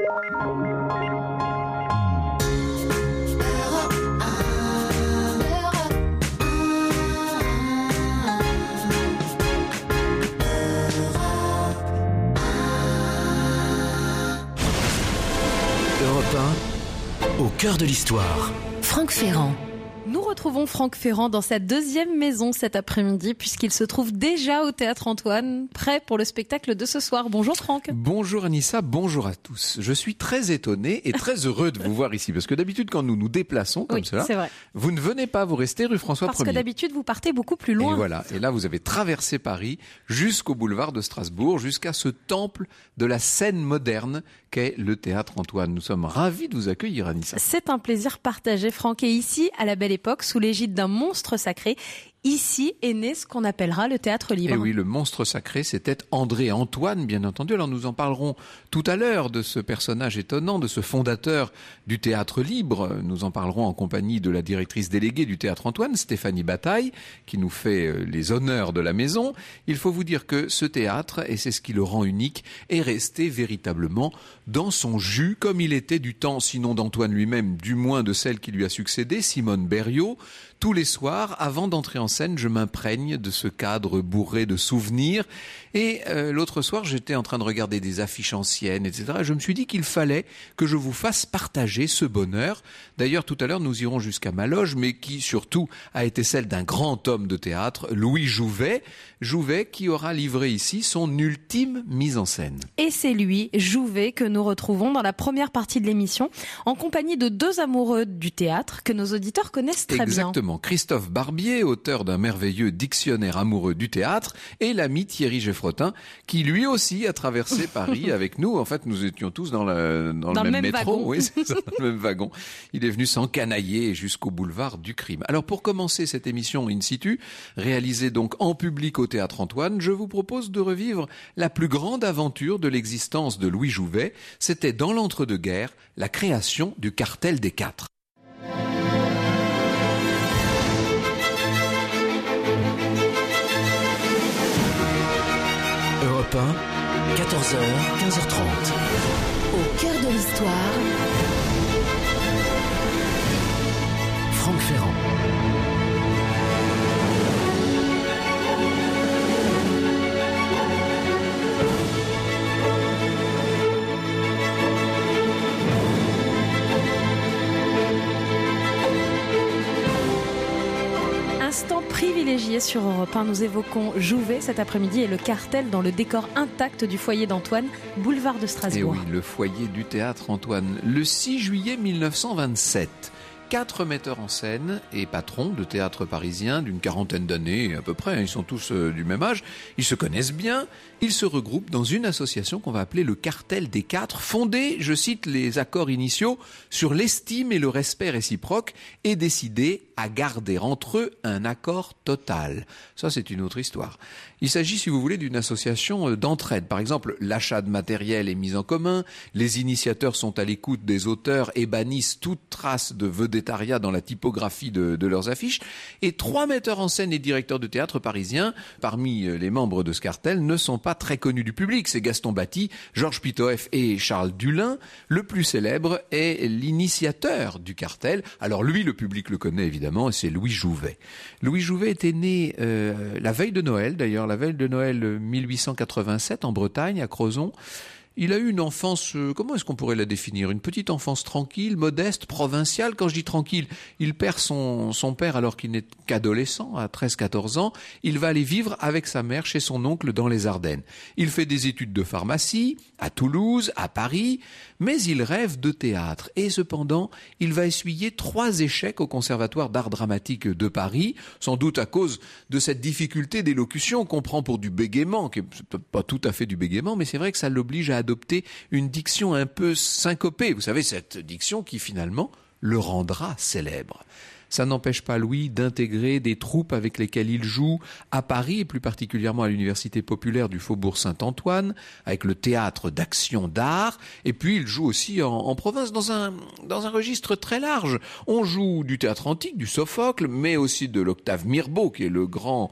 Au cœur de l'histoire. Franck Ferrand. Nous retrouvons Franck Ferrand dans sa deuxième maison cet après-midi puisqu'il se trouve déjà au Théâtre Antoine, prêt pour le spectacle de ce soir. Bonjour Franck. Bonjour Anissa, bonjour à tous. Je suis très étonné et très heureux de vous voir ici parce que d'habitude quand nous nous déplaçons comme cela, c'est vrai. Vous ne venez pas, vous restez rue François Ier. Parce que d'habitude vous partez beaucoup plus loin. Et voilà, et là vous avez traversé Paris jusqu'au boulevard de Strasbourg, jusqu'à ce temple de la scène moderne qu'est le Théâtre Antoine. Nous sommes ravis de vous accueillir Anissa. C'est un plaisir partagé Franck, et ici à la Belle Époque, sous l'égide d'un monstre sacré, ici est né ce qu'on appellera le théâtre libre. Et oui, le monstre sacré, c'était André Antoine, bien entendu. Alors nous en parlerons tout à l'heure de ce personnage étonnant, de ce fondateur du théâtre libre. Nous en parlerons en compagnie de la directrice déléguée du théâtre Antoine, Stéphanie Bataille, qui nous fait les honneurs de la maison. Il faut vous dire que ce théâtre, et c'est ce qui le rend unique, est resté véritablement dans son jus, comme il était du temps, sinon d'Antoine lui-même, du moins de celle qui lui a succédé, Simone Berriot. Tous les soirs, avant d'entrer en scène, je m'imprègne de ce cadre bourré de souvenirs. Et l'autre soir, j'étais en train de regarder des affiches anciennes, etc. Et je me suis dit qu'il fallait que je vous fasse partager ce bonheur. D'ailleurs, tout à l'heure, nous irons jusqu'à ma loge, mais qui surtout a été celle d'un grand homme de théâtre, Louis Jouvet. Jouvet qui aura livré ici son ultime mise en scène. Et c'est lui, Jouvet, que nous retrouvons dans la première partie de l'émission, en compagnie de deux amoureux du théâtre que nos auditeurs connaissent très bien. Exactement. Christophe Barbier, auteur d'un merveilleux dictionnaire amoureux du théâtre, et l'ami Thierry Geffrotin, qui lui aussi a traversé Paris avec nous. En fait, nous étions tous dans le même métro. Wagon. Oui, c'est ça, dans le même wagon. Il est venu s'encanailler jusqu'au boulevard du crime. Alors, pour commencer cette émission in situ, réalisée donc en public au Théâtre Antoine, je vous propose de revivre la plus grande aventure de l'existence de Louis Jouvet. C'était dans l'entre-deux-guerres, la création du cartel des quatre. Europe 1, 14h, 15h30. Au cœur de l'histoire. Franck Ferrand. Instant privilégié sur Europe 1, nous évoquons Jouvet cet après-midi et le cartel dans le décor intact du foyer d'Antoine, boulevard de Strasbourg. Et oui, le foyer du Théâtre Antoine, le 6 juillet 1927. 4 metteurs en scène et patrons de théâtre parisien d'une quarantaine d'années à peu près, ils sont tous du même âge, ils se connaissent bien, ils se regroupent dans une association qu'on va appeler le Cartel des Quatre, fondée, je cite les accords initiaux, sur l'estime et le respect réciproque et décidé à garder entre eux un accord total. Ça, c'est une autre histoire. Il s'agit, si vous voulez, d'une association d'entraide. Par exemple, l'achat de matériel est mis en commun, les initiateurs sont à l'écoute des auteurs et bannissent toute trace de vedettariat dans la typographie de leurs affiches. Et 3 metteurs en scène et directeurs de théâtre parisiens, parmi les membres de ce cartel, ne sont pas très connus du public. C'est Gaston Batty, Georges Pitoef et Charles Dulin. Le plus célèbre est l'initiateur du cartel. Alors lui, le public le connaît évidemment, et c'est Louis Jouvet. Louis Jouvet était né la veille de Noël, d'ailleurs, la veille de Noël 1887 en Bretagne, à Crozon. Il a eu une enfance, comment est-ce qu'on pourrait la définir? Une petite enfance tranquille, modeste, provinciale. Quand je dis tranquille, il perd son père alors qu'il n'est qu'adolescent, à 13-14 ans. Il va aller vivre avec sa mère chez son oncle dans les Ardennes. Il fait des études de pharmacie, à Toulouse, à Paris, mais il rêve de théâtre. Et cependant, il va essuyer 3 échecs au Conservatoire d'art dramatique de Paris, sans doute à cause de cette difficulté d'élocution qu'on prend pour du bégaiement, qui n'est pas tout à fait du bégaiement, mais c'est vrai que ça l'oblige à adopter une diction un peu syncopée. Vous savez, cette diction qui finalement le rendra célèbre. Ça n'empêche pas Louis d'intégrer des troupes avec lesquelles il joue à Paris et plus particulièrement à l'Université populaire du Faubourg Saint-Antoine, avec le théâtre d'action d'art. Et puis il joue aussi en province dans un registre très large. On joue du théâtre antique, du Sophocle, mais aussi de l'Octave Mirbeau, qui est le grand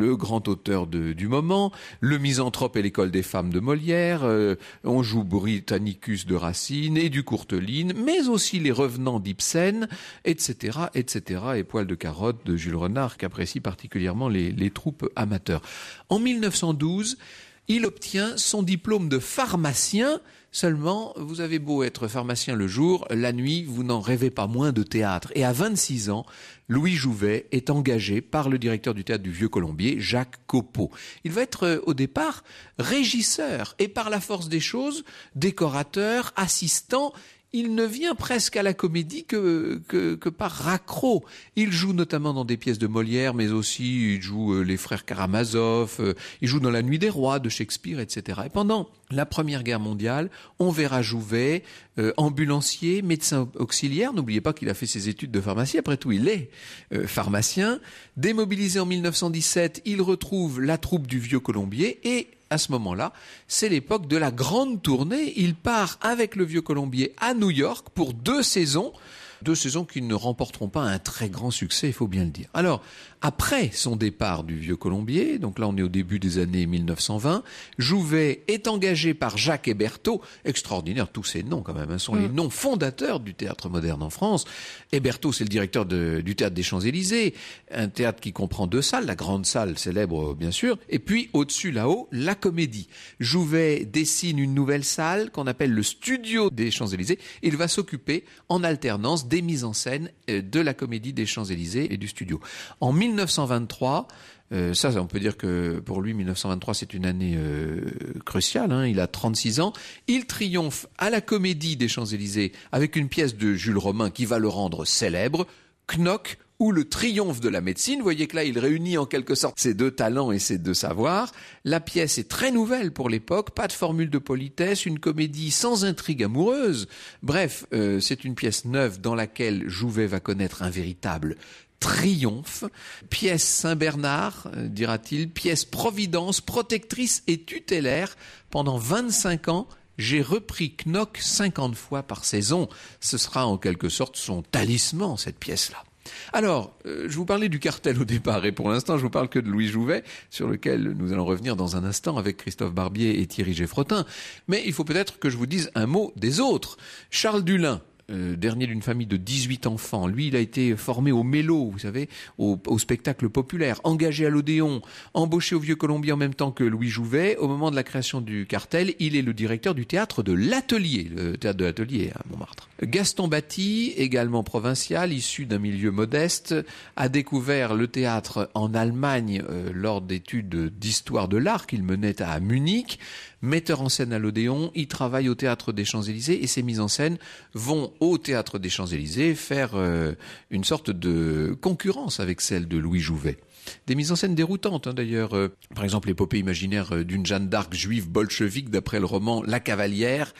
auteur du moment, le Misanthrope et l'école des femmes de Molière, on joue Britannicus de Racine et du Courteline, mais aussi les Revenants d'Ibsen, etc., et Poil de carotte de Jules Renard, qu'apprécient particulièrement les troupes amateurs. En 1912, il obtient son diplôme de pharmacien. Seulement, vous avez beau être pharmacien le jour, la nuit, vous n'en rêvez pas moins de théâtre. Et à 26 ans, Louis Jouvet est engagé par le directeur du théâtre du Vieux-Colombier, Jacques Copeau. Il va être au départ régisseur et par la force des choses, décorateur, assistant. Il ne vient presque à la comédie que par raccro. Il joue notamment dans des pièces de Molière, mais aussi il joue les frères Karamazov, il joue dans La Nuit des Rois de Shakespeare, etc. Et pendant la Première Guerre mondiale, on verra Jouvet, ambulancier, médecin auxiliaire. N'oubliez pas qu'il a fait ses études de pharmacie. Après tout, il est pharmacien. Démobilisé en 1917, il retrouve la troupe du Vieux-Colombier et à ce moment-là, c'est l'époque de la grande tournée. Il part avec le Vieux-Colombier à New York pour 2 saisons. 2 saisons qui ne remporteront pas un très grand succès, il faut bien le dire. Alors, après son départ du Vieux-Colombier, donc là on est au début des années 1920, Jouvet est engagé par Jacques Hébertot, extraordinaire, tous ces noms quand même, sont les noms fondateurs du théâtre moderne en France. Hébertot, c'est le directeur du théâtre des Champs-Élysées, un théâtre qui comprend 2 salles, la grande salle célèbre bien sûr, et puis au-dessus là-haut, la Comédie. Jouvet dessine une nouvelle salle qu'on appelle le studio des Champs-Élysées. Il va s'occuper en alternance des mises en scène de la Comédie des Champs-Élysées et du studio. En 1923, ça on peut dire que pour lui 1923 c'est une année cruciale, il a 36 ans, il triomphe à la Comédie des Champs-Élysées avec une pièce de Jules Romain qui va le rendre célèbre, Knock ou le triomphe de la médecine. Vous voyez que là, il réunit en quelque sorte ses 2 talents et ses 2 savoirs. La pièce est très nouvelle pour l'époque, pas de formule de politesse, une comédie sans intrigue amoureuse. Bref, c'est une pièce neuve dans laquelle Jouvet va connaître un véritable triomphe. Pièce Saint-Bernard, dira-t-il, pièce Providence, protectrice et tutélaire. Pendant 25 ans, j'ai repris Knock 50 fois par saison. Ce sera en quelque sorte son talisman, cette pièce-là. Alors, je vous parlais du cartel au départ et pour l'instant je vous parle que de Louis Jouvet, sur lequel nous allons revenir dans un instant avec Christophe Barbier et Thierry Geffrotin. Mais il faut peut-être que je vous dise un mot des autres. Charles Dulin, dernier d'une famille de 18 enfants. Lui, il a été formé au mélo, vous savez, au spectacle populaire, engagé à l'Odéon, embauché au Vieux-Colombier en même temps que Louis Jouvet. Au moment de la création du cartel, il est le directeur du théâtre de l'Atelier, le théâtre de l'Atelier à Montmartre. Gaston Batty, également provincial, issu d'un milieu modeste, a découvert le théâtre en Allemagne lors d'études d'histoire de l'art qu'il menait à Munich. Metteur en scène à l'Odéon, il travaille au théâtre des Champs-Élysées et ses mises en scène vont au théâtre des Champs-Élysées faire une sorte de concurrence avec celle de Louis Jouvet. Des mises en scène déroutantes d'ailleurs. Par exemple, l'épopée imaginaire d'une Jeanne d'Arc juive bolchevique d'après le roman La cavalière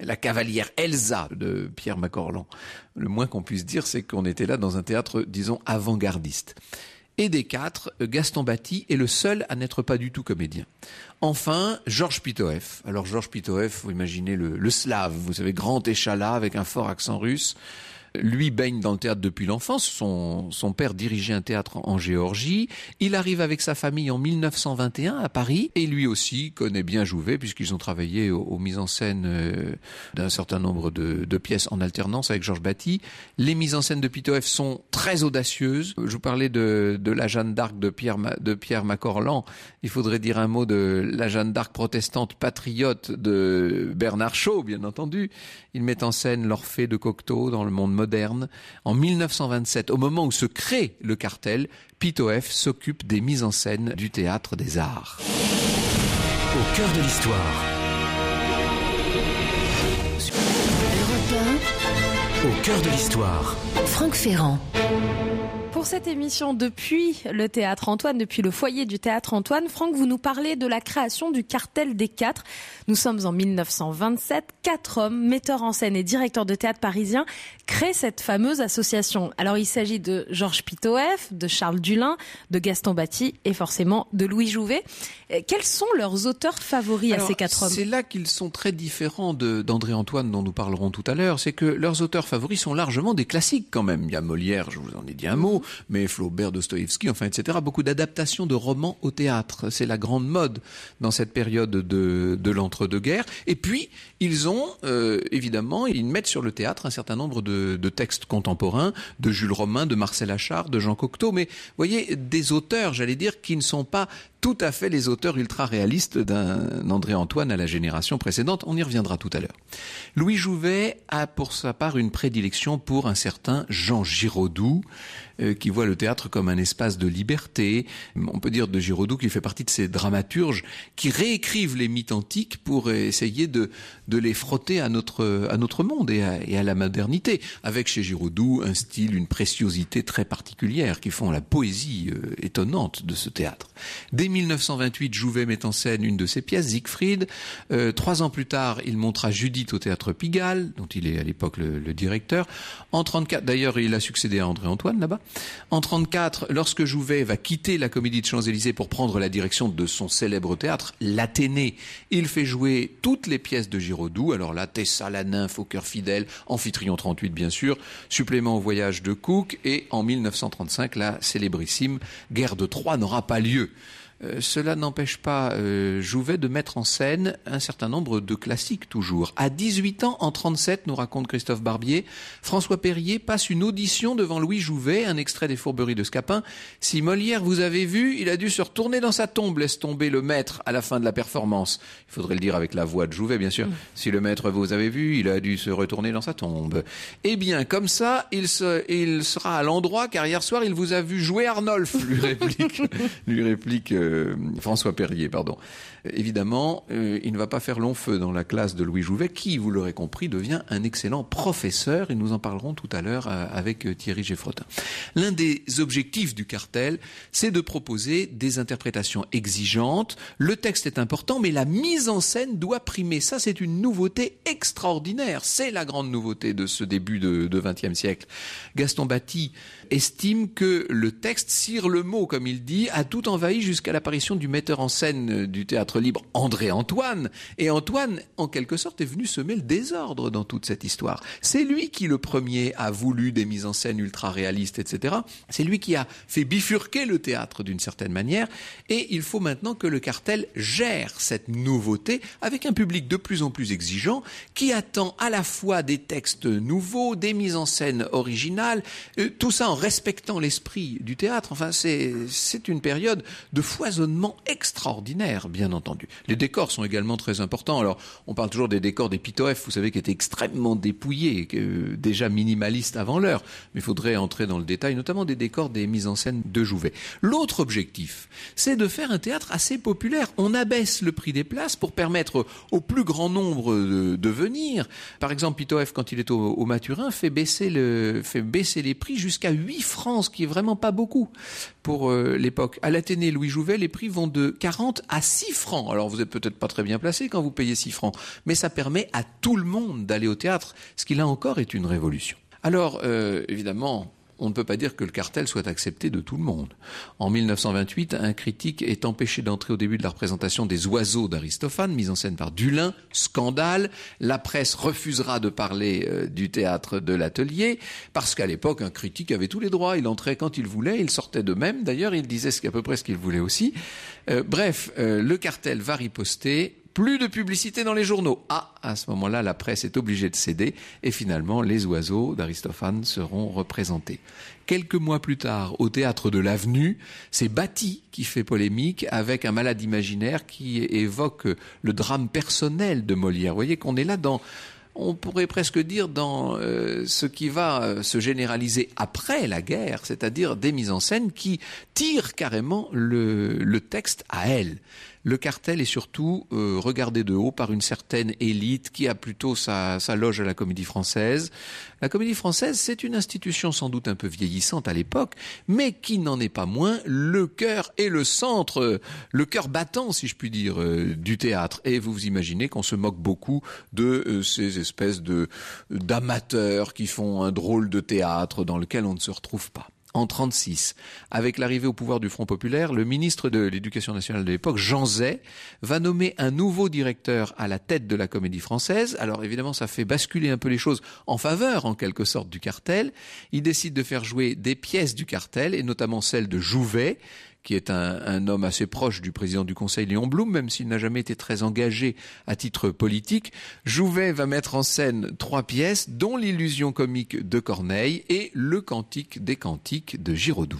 Elsa de Pierre Macorlan. Le moins qu'on puisse dire, c'est qu'on était là dans un théâtre, disons, avant-gardiste. Et des 4, Gaston Batty est le seul à n'être pas du tout comédien. Enfin, Georges Pitoëff. Alors Georges Pitoëff, vous imaginez le slave, vous savez, grand échalas avec un fort accent russe. Lui baigne dans le théâtre depuis l'enfance. Son père dirigeait un théâtre en Géorgie. Il arrive avec sa famille en 1921 à Paris. Et lui aussi connaît bien Jouvet puisqu'ils ont travaillé aux mises en scène d'un certain nombre de pièces en alternance avec Georges Batty. Les mises en scène de Pitoëff sont très audacieuses. Je vous parlais de la Jeanne d'Arc de Pierre Macorlan. Il faudrait dire un mot de la Jeanne d'Arc protestante patriote de Bernard Shaw, bien entendu. Il met en scène l'Orphée de Cocteau dans le monde moderne. En 1927, au moment où se crée le cartel, Pitoëff s'occupe des mises en scène du théâtre des arts. Au cœur de l'histoire. Europe 1, Au cœur de l'histoire. Franck Ferrand. Pour pour cette émission depuis le Théâtre Antoine, depuis le foyer du Théâtre Antoine, Franck, vous nous parlez de la création du Cartel des Quatre. Nous sommes en 1927. 4 hommes, metteurs en scène et directeurs de théâtre parisiens, créent cette fameuse association. Alors il s'agit de Georges Pitoëff, de Charles Dulin, de Gaston Batty et forcément de Louis Jouvet. Quels sont leurs auteurs favoris à ces 4 hommes ? C'est là qu'ils sont très différents d'André Antoine dont nous parlerons tout à l'heure. C'est que leurs auteurs favoris sont largement des classiques quand même. Il y a Molière, je vous en ai dit un mot, mais Flaubert, Dostoïevski, enfin etc. Beaucoup d'adaptations de romans au théâtre. C'est la grande mode dans cette période de l'entre-deux-guerres. Et puis, ils ont, évidemment, ils mettent sur le théâtre un certain nombre de textes contemporains, de Jules Romain, de Marcel Achard, de Jean Cocteau, mais vous voyez, des auteurs, j'allais dire, qui ne sont pas tout à fait les auteurs ultra-réalistes d'un André Antoine à la génération précédente. On y reviendra tout à l'heure. Louis Jouvet a pour sa part une prédilection pour un certain Jean Giraudoux, qui voit le théâtre comme un espace de liberté. On peut dire de Giraudoux qu'il fait partie de ces dramaturges qui réécrivent les mythes antiques pour essayer de les frotter à notre monde et à la modernité. Avec chez Giraudoux un style, une préciosité très particulière qui font la poésie étonnante de ce théâtre. Dès 1928, Jouvet met en scène une de ses pièces, Siegfried. 3 ans plus tard, il montra Judith au théâtre Pigalle, dont il est à l'époque le directeur. En 34, d'ailleurs, il a succédé à André Antoine là-bas. En 34, lorsque Jouvet va quitter la Comédie de Champs-Élysées pour prendre la direction de son célèbre théâtre, l'Athénée, il fait jouer toutes les pièces de Giraudoux. Alors là, Tessa, la nymphe au cœur fidèle, Amphitryon 38 bien sûr, supplément au voyage de Cook, et en 1935, la célébrissime Guerre de Troie n'aura pas lieu. Cela n'empêche pas Jouvet de mettre en scène un certain nombre de classiques toujours. À 18 ans, en 37, nous raconte Christophe Barbier, François Perrier passe une audition devant Louis Jouvet, un extrait des Fourberies de Scapin. Si Molière vous avez vu, il a dû se retourner dans sa tombe, laisse tomber le maître à la fin de la performance. Il faudrait le dire avec la voix de Jouvet, bien sûr. Si le maître vous avez vu, il a dû se retourner dans sa tombe. Eh bien, comme ça, il sera à l'endroit car hier soir, il vous a vu jouer Arnolphe, lui réplique François Perrier, pardon. Évidemment, il ne va pas faire long feu dans la classe de Louis Jouvet, qui, vous l'aurez compris, devient un excellent professeur, et nous en parlerons tout à l'heure avec Thierry Geffrotin. L'un des objectifs du cartel, c'est de proposer des interprétations exigeantes. Le texte est important, mais la mise en scène doit primer. Ça, c'est une nouveauté extraordinaire. C'est la grande nouveauté de ce début de XXe siècle. Gaston Batty estime que le texte, cire le mot, comme il dit, a tout envahi jusqu'à l'apparition du metteur en scène du théâtre libre, André Antoine. Et Antoine, en quelque sorte, est venu semer le désordre dans toute cette histoire. C'est lui qui, le premier, a voulu des mises en scène ultra-réalistes, etc. C'est lui qui a fait bifurquer le théâtre d'une certaine manière. Et il faut maintenant que le cartel gère cette nouveauté avec un public de plus en plus exigeant qui attend à la fois des textes nouveaux, des mises en scène originales, tout ça en respectant l'esprit du théâtre. Enfin, c'est une période de foisonnement extraordinaire, bien entendu. Les décors sont également très importants. Alors, on parle toujours des décors des Pitoëff, vous savez, qui étaient extrêmement dépouillés, déjà minimalistes avant l'heure. Mais il faudrait entrer dans le détail, notamment des décors des mises en scène de Jouvet. L'autre objectif, c'est de faire un théâtre assez populaire. On abaisse le prix des places pour permettre au plus grand nombre de venir. Par exemple, Pitoëff, quand il est au Mathurin, fait baisser les prix jusqu'à 8 francs, ce qui est vraiment pas beaucoup pour l'époque. À l'Athénée Louis Jouvet, les prix vont de 40 à 6 francs. Alors vous êtes peut-être pas très bien placé quand vous payez 6 francs, mais ça permet à tout le monde d'aller au théâtre, ce qui là encore est une révolution. Alors évidemment, on ne peut pas dire que le cartel soit accepté de tout le monde. En 1928, un critique est empêché d'entrer au début de la représentation des Oiseaux d'Aristophane, mise en scène par Dulin. Scandale. La presse refusera de parler du théâtre de l'Atelier, parce qu'à l'époque, un critique avait tous les droits. Il entrait quand il voulait, il sortait de même. D'ailleurs, il disait à peu près ce qu'il voulait aussi. Le cartel va riposter. Plus de publicité dans les journaux. À ce moment-là, la presse est obligée de céder et finalement, les Oiseaux d'Aristophane seront représentés. Quelques mois plus tard, au théâtre de l'Avenue, c'est Batty qui fait polémique avec un malade imaginaire qui évoque le drame personnel de Molière. Vous voyez qu'on est là on pourrait presque dire dans ce qui va se généraliser après la guerre, c'est-à-dire des mises en scène qui tirent carrément le texte à elle. le cartel est surtout regardé de haut par une certaine élite qui a plutôt sa loge à la Comédie Française. La Comédie Française, c'est une institution sans doute un peu vieillissante à l'époque, mais qui n'en est pas moins le cœur et le centre, le cœur battant, si je puis dire, du théâtre. Et vous imaginez qu'on se moque beaucoup de ces espèces d'amateurs qui font un drôle de théâtre dans lequel on ne se retrouve pas. En 1936, avec l'arrivée au pouvoir du Front populaire, le ministre de l'Éducation nationale de l'époque, Jean Zay, va nommer un nouveau directeur à la tête de la Comédie Française. Alors évidemment, ça fait basculer un peu les choses en faveur, en quelque sorte, du cartel. Il décide de faire jouer des pièces du cartel, et notamment celle de Jouvet, qui est un homme assez proche du président du Conseil, Léon Blum, même s'il n'a jamais été très engagé à titre politique. Jouvet va mettre en scène 3 pièces, dont l'illusion comique de Corneille et le Cantique des Cantiques de Giraudoux.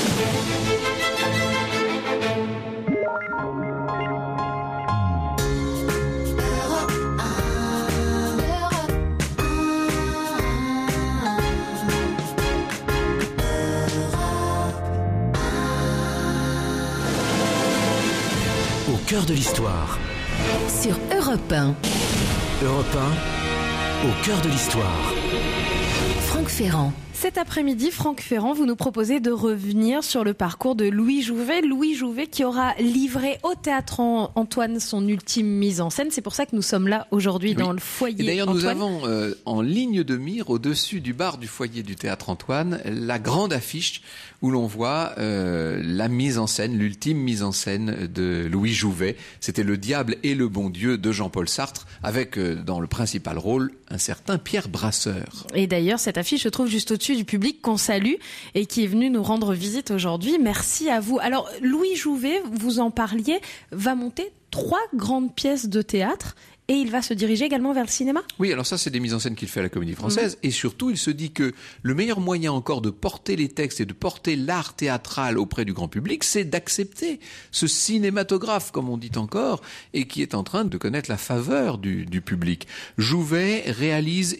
Au cœur de l'histoire. Sur Europe 1. Europe 1, au cœur de l'histoire. Franck Ferrand. Cet après-midi, Franck Ferrand, vous nous proposez de revenir sur le parcours de Louis Jouvet. Louis Jouvet qui aura livré au Théâtre Antoine son ultime mise en scène. C'est pour ça que nous sommes là aujourd'hui dans le foyer Antoine. D'ailleurs, nous avons en ligne de mire, au-dessus du bar du foyer du Théâtre Antoine, la grande affiche où l'on voit la mise en scène, l'ultime mise en scène de Louis Jouvet. C'était Le Diable et le Bon Dieu de Jean-Paul Sartre, avec dans le principal rôle un certain Pierre Brasseur. Et d'ailleurs, cette affiche se trouve juste au-dessus du public qu'on salue et qui est venu nous rendre visite aujourd'hui. Merci à vous. Alors, Louis Jouvet, vous en parliez, va monter 3 grandes pièces de théâtre. Et il va se diriger également vers le cinéma ? Oui, alors ça, c'est des mises en scène qu'il fait à la Comédie Française. Et surtout, il se dit que le meilleur moyen encore de porter les textes et de porter l'art théâtral auprès du grand public, c'est d'accepter ce cinématographe, comme on dit encore, et qui est en train de connaître la faveur du public. Jouvet réalise,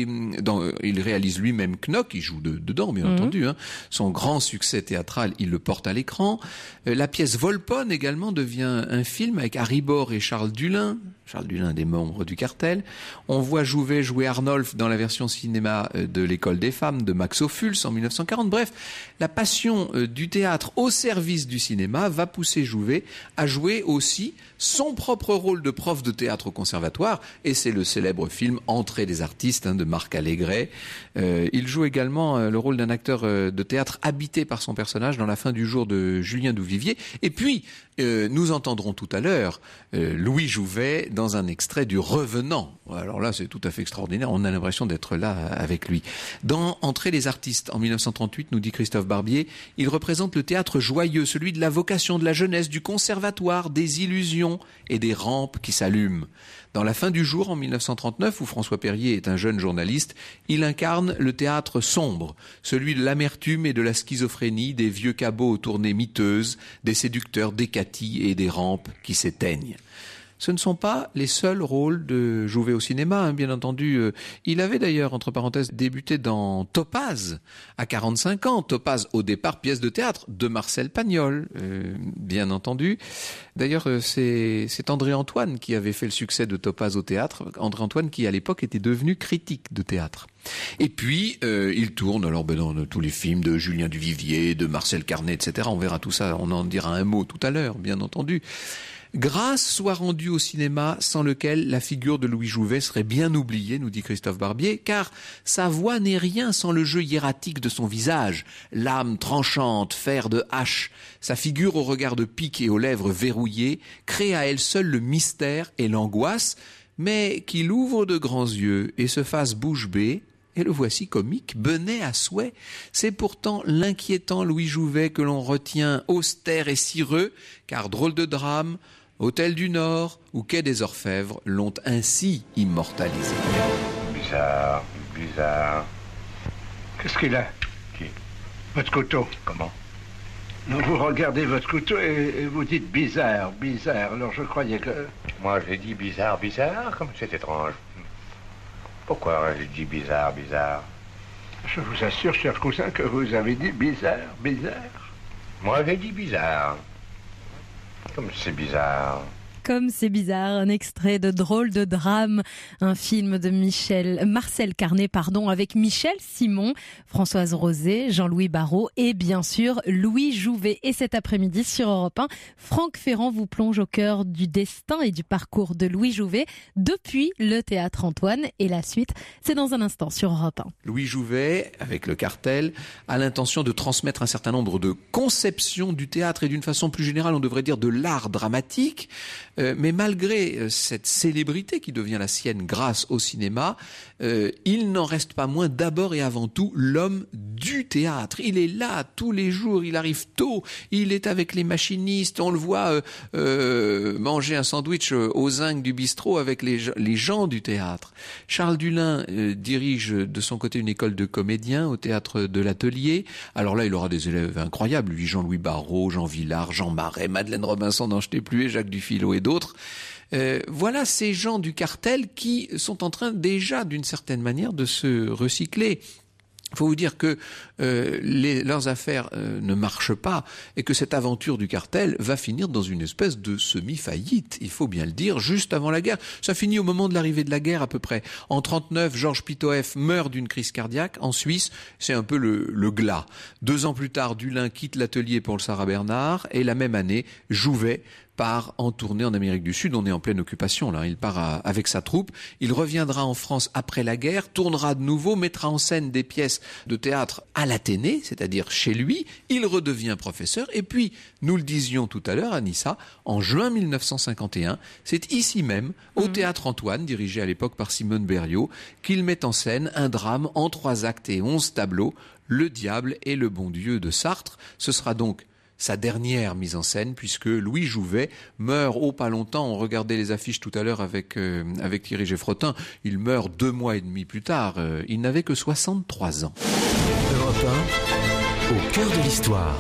il réalise lui-même Knock, il joue dedans, bien entendu. Hein. Son grand succès théâtral, il le porte à l'écran. La pièce Volpone également devient un film avec Harry Bor et Charles Dulin. Charles Dulin, des membres du cartel. On voit Jouvet jouer Arnolphe dans la version cinéma de l'École des femmes de Max Ophuls en 1940. Bref, la passion du théâtre au service du cinéma va pousser Jouvet à jouer aussi son propre rôle de prof de théâtre au conservatoire, et c'est le célèbre film Entrée des artistes de Marc Allégret. Il joue également le rôle d'un acteur de théâtre habité par son personnage dans La fin du jour de Julien Duvivier. Et puis, nous entendrons tout à l'heure Louis Jouvet dans un extrait du Revenant. Alors là, c'est tout à fait extraordinaire. On a l'impression d'être là avec lui. Dans Entrée des artistes, en 1938, nous dit Christophe Barbier, il représente le théâtre joyeux, celui de la vocation de la jeunesse, du conservatoire, des illusions et des rampes qui s'allument. Dans La fin du jour, en 1939, où François Perrier est un jeune journaliste, il incarne le théâtre sombre, celui de l'amertume et de la schizophrénie, des vieux cabots aux tournées miteuses, des séducteurs décatis et des rampes qui s'éteignent. Ce ne sont pas les seuls rôles de Jouvet au cinéma, bien entendu. Il avait d'ailleurs, entre parenthèses, débuté dans Topaz à 45 ans. Topaz, au départ, pièce de théâtre de Marcel Pagnol, bien entendu. D'ailleurs, c'est André Antoine qui avait fait le succès de Topaz au théâtre. André Antoine qui, à l'époque, était devenu critique de théâtre. Et puis, il tourne alors dans tous les films de Julien Duvivier, de Marcel Carnet, etc. On verra tout ça, on en dira un mot tout à l'heure, bien entendu. Grâce soit rendue au cinéma sans lequel la figure de Louis Jouvet serait bien oubliée, nous dit Christophe Barbier, car sa voix n'est rien sans le jeu hiératique de son visage, l'âme tranchante, fer de hache. Sa figure au regard de pique et aux lèvres verrouillées crée à elle seule le mystère et l'angoisse, mais qu'il ouvre de grands yeux et se fasse bouche bée. Et le voici comique, benet à souhait. C'est pourtant l'inquiétant Louis Jouvet que l'on retient austère et cireux, car drôle de drame, Hôtel du Nord ou Quai des Orfèvres l'ont ainsi immortalisé. Bizarre, bizarre. Qu'est-ce qu'il a? Qui? Votre couteau. Comment? Non, vous regardez votre couteau et vous dites bizarre, bizarre. Alors je croyais que... Moi j'ai dit bizarre, bizarre, comme c'est étrange. Pourquoi j'ai dit bizarre, bizarre? Je vous assure, cher cousin, que vous avez dit bizarre, bizarre. Moi j'ai dit bizarre. Comme c'est bizarre. Comme c'est bizarre, un extrait de Drôle de drame, un film de Marcel Carné, avec Michel Simon, Françoise Rosé, Jean-Louis Barrault et bien sûr Louis Jouvet. Et cet après-midi sur Europe 1, Franck Ferrand vous plonge au cœur du destin et du parcours de Louis Jouvet depuis le Théâtre Antoine. Et la suite, c'est dans un instant sur Europe 1. Louis Jouvet, avec le cartel, a l'intention de transmettre un certain nombre de conceptions du théâtre et d'une façon plus générale, on devrait dire de l'art dramatique. Mais malgré cette célébrité qui devient la sienne grâce au cinéma, il n'en reste pas moins d'abord et avant tout l'homme du théâtre. Il est là tous les jours, il arrive tôt, il est avec les machinistes, on le voit manger un sandwich au zinc du bistrot avec les gens du théâtre. Charles Dullin dirige de son côté une école de comédiens au théâtre de l'Atelier. Alors là, il aura des élèves incroyables, lui, Jean-Louis Barrault, Jean Villard, Jean Marais, Madeleine Robinson n'en jetez plus et Jacques Dufilot et d'autres. Voilà ces gens du cartel qui sont en train déjà d'une certaine manière de se recycler. Il faut vous dire que leurs affaires ne marchent pas et que cette aventure du cartel va finir dans une espèce de semi-faillite, il faut bien le dire, juste avant la guerre. Ça finit au moment de l'arrivée de la guerre à peu près. En 1939, Georges Pitoëff meurt d'une crise cardiaque. En Suisse, c'est un peu le glas. 2 ans plus tard, Dullin quitte l'Atelier pour le Sarah Bernard et la même année, Jouvet part en tournée en Amérique du Sud. On est en pleine occupation là. Il part avec sa troupe. Il reviendra en France après la guerre, tournera de nouveau, mettra en scène des pièces de théâtre à l'Athénée, c'est-à-dire chez lui. Il redevient professeur. Et puis, nous le disions tout à l'heure, Anissa, en juin 1951, c'est ici même, au Théâtre Antoine, dirigé à l'époque par Simone Berriot, qu'il met en scène un drame en 3 actes et 11 tableaux, Le Diable et le Bon Dieu de Sartre. Ce sera donc sa dernière mise en scène, puisque Louis Jouvet meurt pas longtemps. On regardait les affiches tout à l'heure avec Thierry Geffrotin. Il meurt 2 mois et demi plus tard. Il n'avait que 63 ans. Europe 1, au cœur de l'histoire.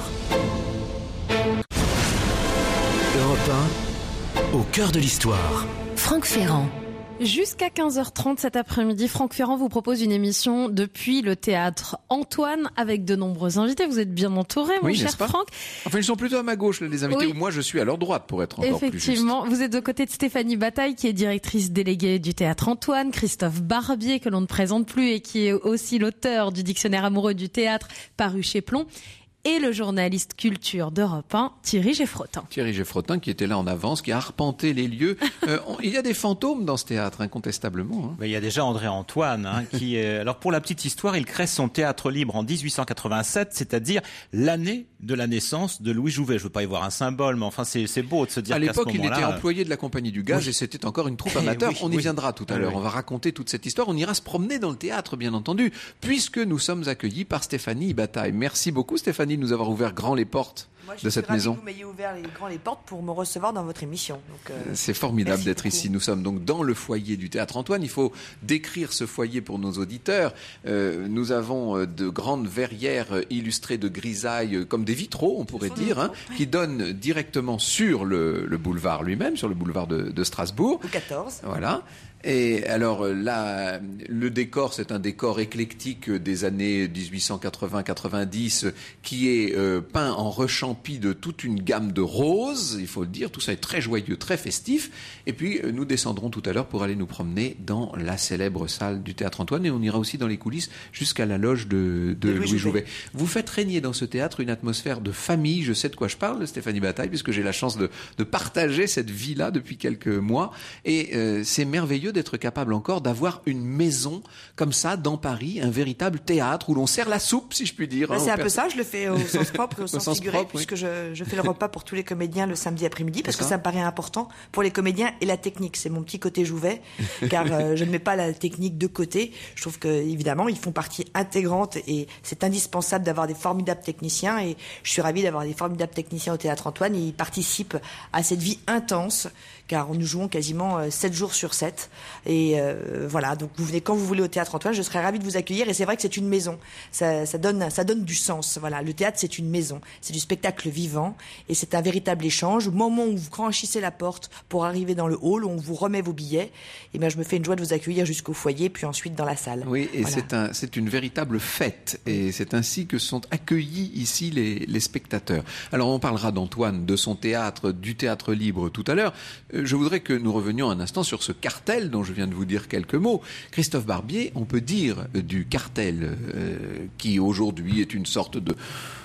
Europe 1, au cœur de l'histoire. Franck Ferrand. Jusqu'à 15h30 cet après-midi, Franck Ferrand vous propose une émission depuis le Théâtre Antoine avec de nombreux invités. Vous êtes bien entouré, mon cher Franck. Enfin, ils sont plutôt à ma gauche, les invités, ou moi je suis à leur droite pour être encore plus juste. Effectivement, vous êtes aux côtés de Stéphanie Bataille, qui est directrice déléguée du Théâtre Antoine, Christophe Barbier, que l'on ne présente plus et qui est aussi l'auteur du Dictionnaire amoureux du théâtre paru chez Plomb, et le journaliste culture d'Europe 1, Thierry Geffrotin. Thierry Geffrotin qui était là en avance, qui a arpenté les lieux. Il y a des fantômes dans ce théâtre, incontestablement. Hein. Il y a déjà André Antoine, qui est... Alors pour la petite histoire, il crée son théâtre libre en 1887, c'est-à-dire l'année de la naissance de Louis Jouvet. Je veux pas y voir un symbole, mais enfin c'est beau de se dire qu'à ce moment-là... À l'époque, il était employé de la Compagnie du Gage et c'était encore une troupe amateur. On y viendra tout à l'heure. On va raconter toute cette histoire. On ira se promener dans le théâtre, bien entendu, puisque nous sommes accueillis par Stéphanie Bataille. Merci beaucoup, Stéphanie, de nous avoir ouvert grand les portes de cette maison. Que vous m'ayez ouvert les portes pour me recevoir dans votre émission. C'est formidable d'être ici. Nous sommes donc dans le foyer du Théâtre Antoine. Il faut décrire ce foyer pour nos auditeurs. Nous avons de grandes verrières illustrées de grisailles, comme des vitraux, on pourrait dire, qui donnent directement sur le boulevard lui-même, sur le boulevard de Strasbourg. Au 14. Voilà. Et alors là, le décor, c'est un décor éclectique des années 1880-90 qui est peint en rechampi de toute une gamme de roses, il faut le dire. Tout ça est très joyeux, très festif. Et puis, nous descendrons tout à l'heure pour aller nous promener dans la célèbre salle du Théâtre Antoine et on ira aussi dans les coulisses jusqu'à la loge de Louis Jouvet. Vous faites régner dans ce théâtre une atmosphère de famille. Je sais de quoi je parle, Stéphanie Bataille, puisque j'ai la chance de partager cette vie-là depuis quelques mois. Et c'est merveilleux d'être capable encore d'avoir une maison comme ça dans Paris, un véritable théâtre où l'on sert la soupe, si je puis dire. C'est un peu ça, je le fais au sens propre et au sens figuré, puisque je fais le repas pour tous les comédiens le samedi après-midi, parce que ça me paraît important pour les comédiens et la technique. C'est mon petit côté Jouvet, car je ne mets pas la technique de côté. Je trouve que évidemment ils font partie intégrante et c'est indispensable d'avoir des formidables techniciens et je suis ravie d'avoir des formidables techniciens au Théâtre Antoine et ils participent à cette vie intense car nous jouons quasiment 7 jours sur 7. Et voilà, donc vous venez quand vous voulez au Théâtre Antoine, je serais ravie de vous accueillir. Et c'est vrai que c'est une maison, ça donne du sens. Voilà, le théâtre c'est une maison, c'est du spectacle vivant et c'est un véritable échange. Au moment où vous franchissez la porte pour arriver dans le hall, où on vous remet vos billets, et ben je me fais une joie de vous accueillir jusqu'au foyer, puis ensuite dans la salle. Oui, et voilà. c'est une véritable fête, et c'est ainsi que sont accueillis ici les spectateurs. Alors on parlera d'Antoine, de son théâtre, du théâtre libre tout à l'heure. Je voudrais que nous revenions un instant sur ce cartel dont je viens de vous dire quelques mots. Christophe Barbier, on peut dire du cartel qui aujourd'hui est une sorte de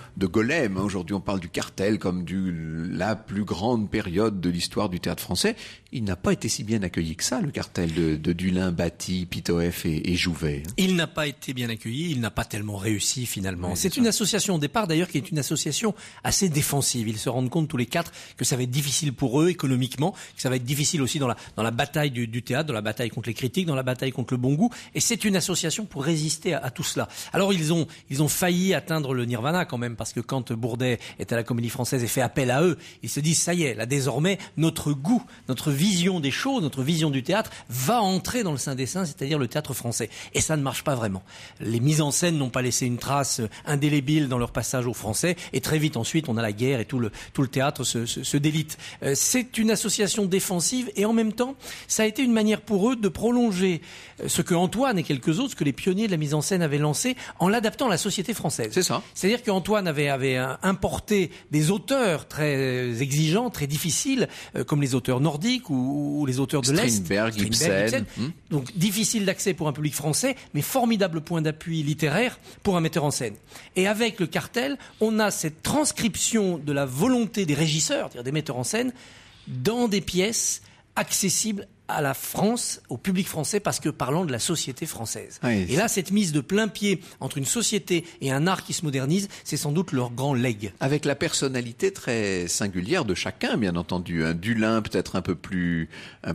golem. Aujourd'hui, on parle du cartel comme la plus grande période de l'histoire du théâtre français. Il n'a pas été si bien accueilli que ça, le cartel de Dulin, Batty, Pitoëff et Jouvet. Il n'a pas été bien accueilli, il n'a pas tellement réussi finalement. Oui, c'est une association au départ d'ailleurs qui est une association assez défensive. Ils se rendent compte tous les quatre que ça va être difficile pour eux économiquement, que ça va être difficile aussi dans la bataille du théâtre, dans la bataille contre les critiques, dans la bataille contre le bon goût. Et c'est une association pour résister à tout cela. Alors ils ont failli atteindre le nirvana quand même, parce que quand Bourdet est à la Comédie Française et fait appel à eux, ils se disent ça y est, là désormais notre goût, notre vision des choses, notre vision du théâtre va entrer dans le Saint des Saints, c'est-à-dire le théâtre français. Et ça ne marche pas vraiment. Les mises en scène n'ont pas laissé une trace indélébile dans leur passage au français, et très vite ensuite on a la guerre et tout le théâtre se délite. C'est une association défensive, et en même temps ça a été une manière pour eux de prolonger ce que Antoine et quelques autres, ce que les pionniers de la mise en scène avaient lancé, en l'adaptant à la société française. C'est ça. C'est-à-dire qu'Antoine avait importé des auteurs très exigeants, très difficiles, comme les auteurs nordiques ou les auteurs de l'Est. Strindberg, Ibsen. Donc difficile d'accès pour un public français, mais formidable point d'appui littéraire pour un metteur en scène. Et avec le cartel, on a cette transcription de la volonté des régisseurs, c'est-à-dire des metteurs en scène, dans des pièces accessibles à la France, au public français, parce que parlant de la société française. Oui. Et là, cette mise de plein pied entre une société et un art qui se modernise, c'est sans doute leur grand legs. Avec la personnalité très singulière de chacun, bien entendu. Un Dulin peut-être un peu plus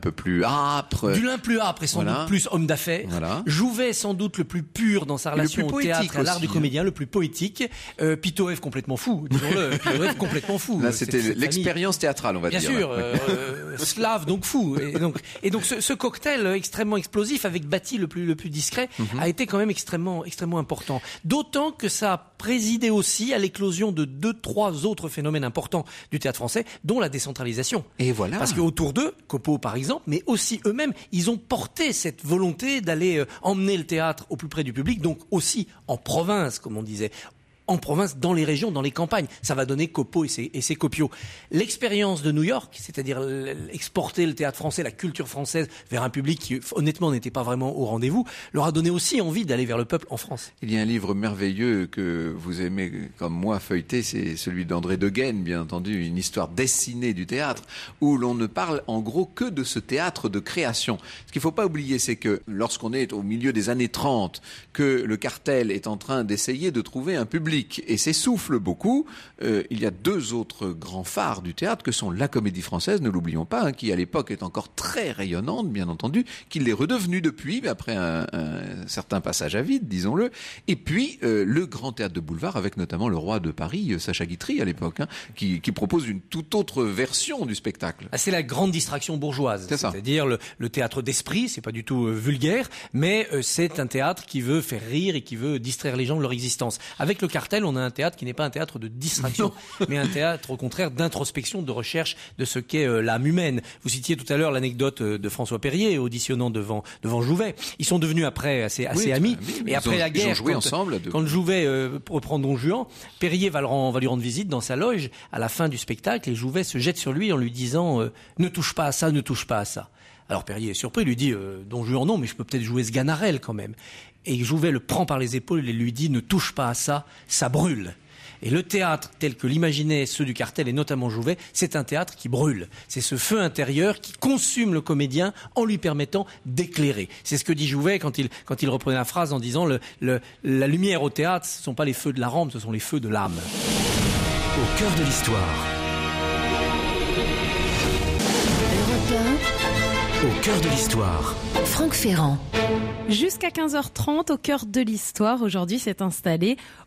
âpre. Dulin plus âpre et sans doute plus homme d'affaires. Voilà. Jouvet sans doute le plus pur dans sa relation au théâtre et à l'art du comédien, le plus poétique. Pitoëff complètement fou, disons-le. Pitoëff complètement fou. Là, c'était l'expérience théâtrale, on va dire. Bien sûr, slave donc fou. Et donc ce cocktail extrêmement explosif avec Batty le plus discret a été quand même extrêmement important. D'autant que ça a présidé aussi à l'éclosion de 2-3 autres phénomènes importants du théâtre français, dont la décentralisation. Et voilà. Parce qu'autour d'eux, Copeau par exemple, mais aussi eux-mêmes, ils ont porté cette volonté d'aller emmener le théâtre au plus près du public, donc aussi en province, comme on disait. En province, dans les régions, dans les campagnes. Ça va donner Copeau et ses copiaux. L'expérience de New York, c'est-à-dire exporter le théâtre français, la culture française vers un public qui, honnêtement, n'était pas vraiment au rendez-vous, leur a donné aussi envie d'aller vers le peuple en France. Il y a un livre merveilleux que vous aimez, comme moi, feuilleter, c'est celui d'André Degaine, bien entendu, une histoire dessinée du théâtre, où l'on ne parle en gros que de ce théâtre de création. Ce qu'il ne faut pas oublier, c'est que lorsqu'on est au milieu des années 30, que le cartel est en train d'essayer de trouver un public et s'essouffle beaucoup, il y a 2 autres grands phares du théâtre que sont la Comédie Française, ne l'oublions pas, qui à l'époque est encore très rayonnante, bien entendu, qui l'est redevenue depuis, après un certain passage à vide, disons-le, et puis le Grand Théâtre de Boulevard, avec notamment le Roi de Paris, Sacha Guitry à l'époque, qui propose une toute autre version du spectacle. C'est la grande distraction bourgeoise, c'est-à-dire le théâtre d'esprit, c'est pas du tout vulgaire, mais c'est un théâtre qui veut faire rire et qui veut distraire les gens de leur existence. Avec le cartel, on a un théâtre qui n'est pas un théâtre de distraction, mais un théâtre au contraire d'introspection, de recherche de ce qu'est l'âme humaine. Vous citiez tout à l'heure l'anecdote de François Perrier auditionnant devant Jouvet. Ils sont devenus après assez amis. Et après la guerre, quand Jouvet reprend Don Juan, Perrier va lui rendre visite dans sa loge à la fin du spectacle, et Jouvet se jette sur lui en lui disant ne touche pas à ça, ne touche pas à ça. Alors Perrier est surpris, lui dit Don Juan non, mais je peux peut-être jouer Sganarelle quand même. Et Jouvet le prend par les épaules et lui dit ne touche pas à ça, ça brûle. Et le théâtre tel que l'imaginaient ceux du cartel et notamment Jouvet, c'est un théâtre qui brûle. C'est ce feu intérieur qui consume le comédien en lui permettant d'éclairer. C'est ce que dit Jouvet quand il reprenait la phrase en disant la lumière au théâtre, ce ne sont pas les feux de la rampe, ce sont les feux de l'âme. Au cœur de l'histoire. Au cœur de l'histoire. Franck Ferrand. Jusqu'à 15h30, au cœur de l'histoire, aujourd'hui s'est installé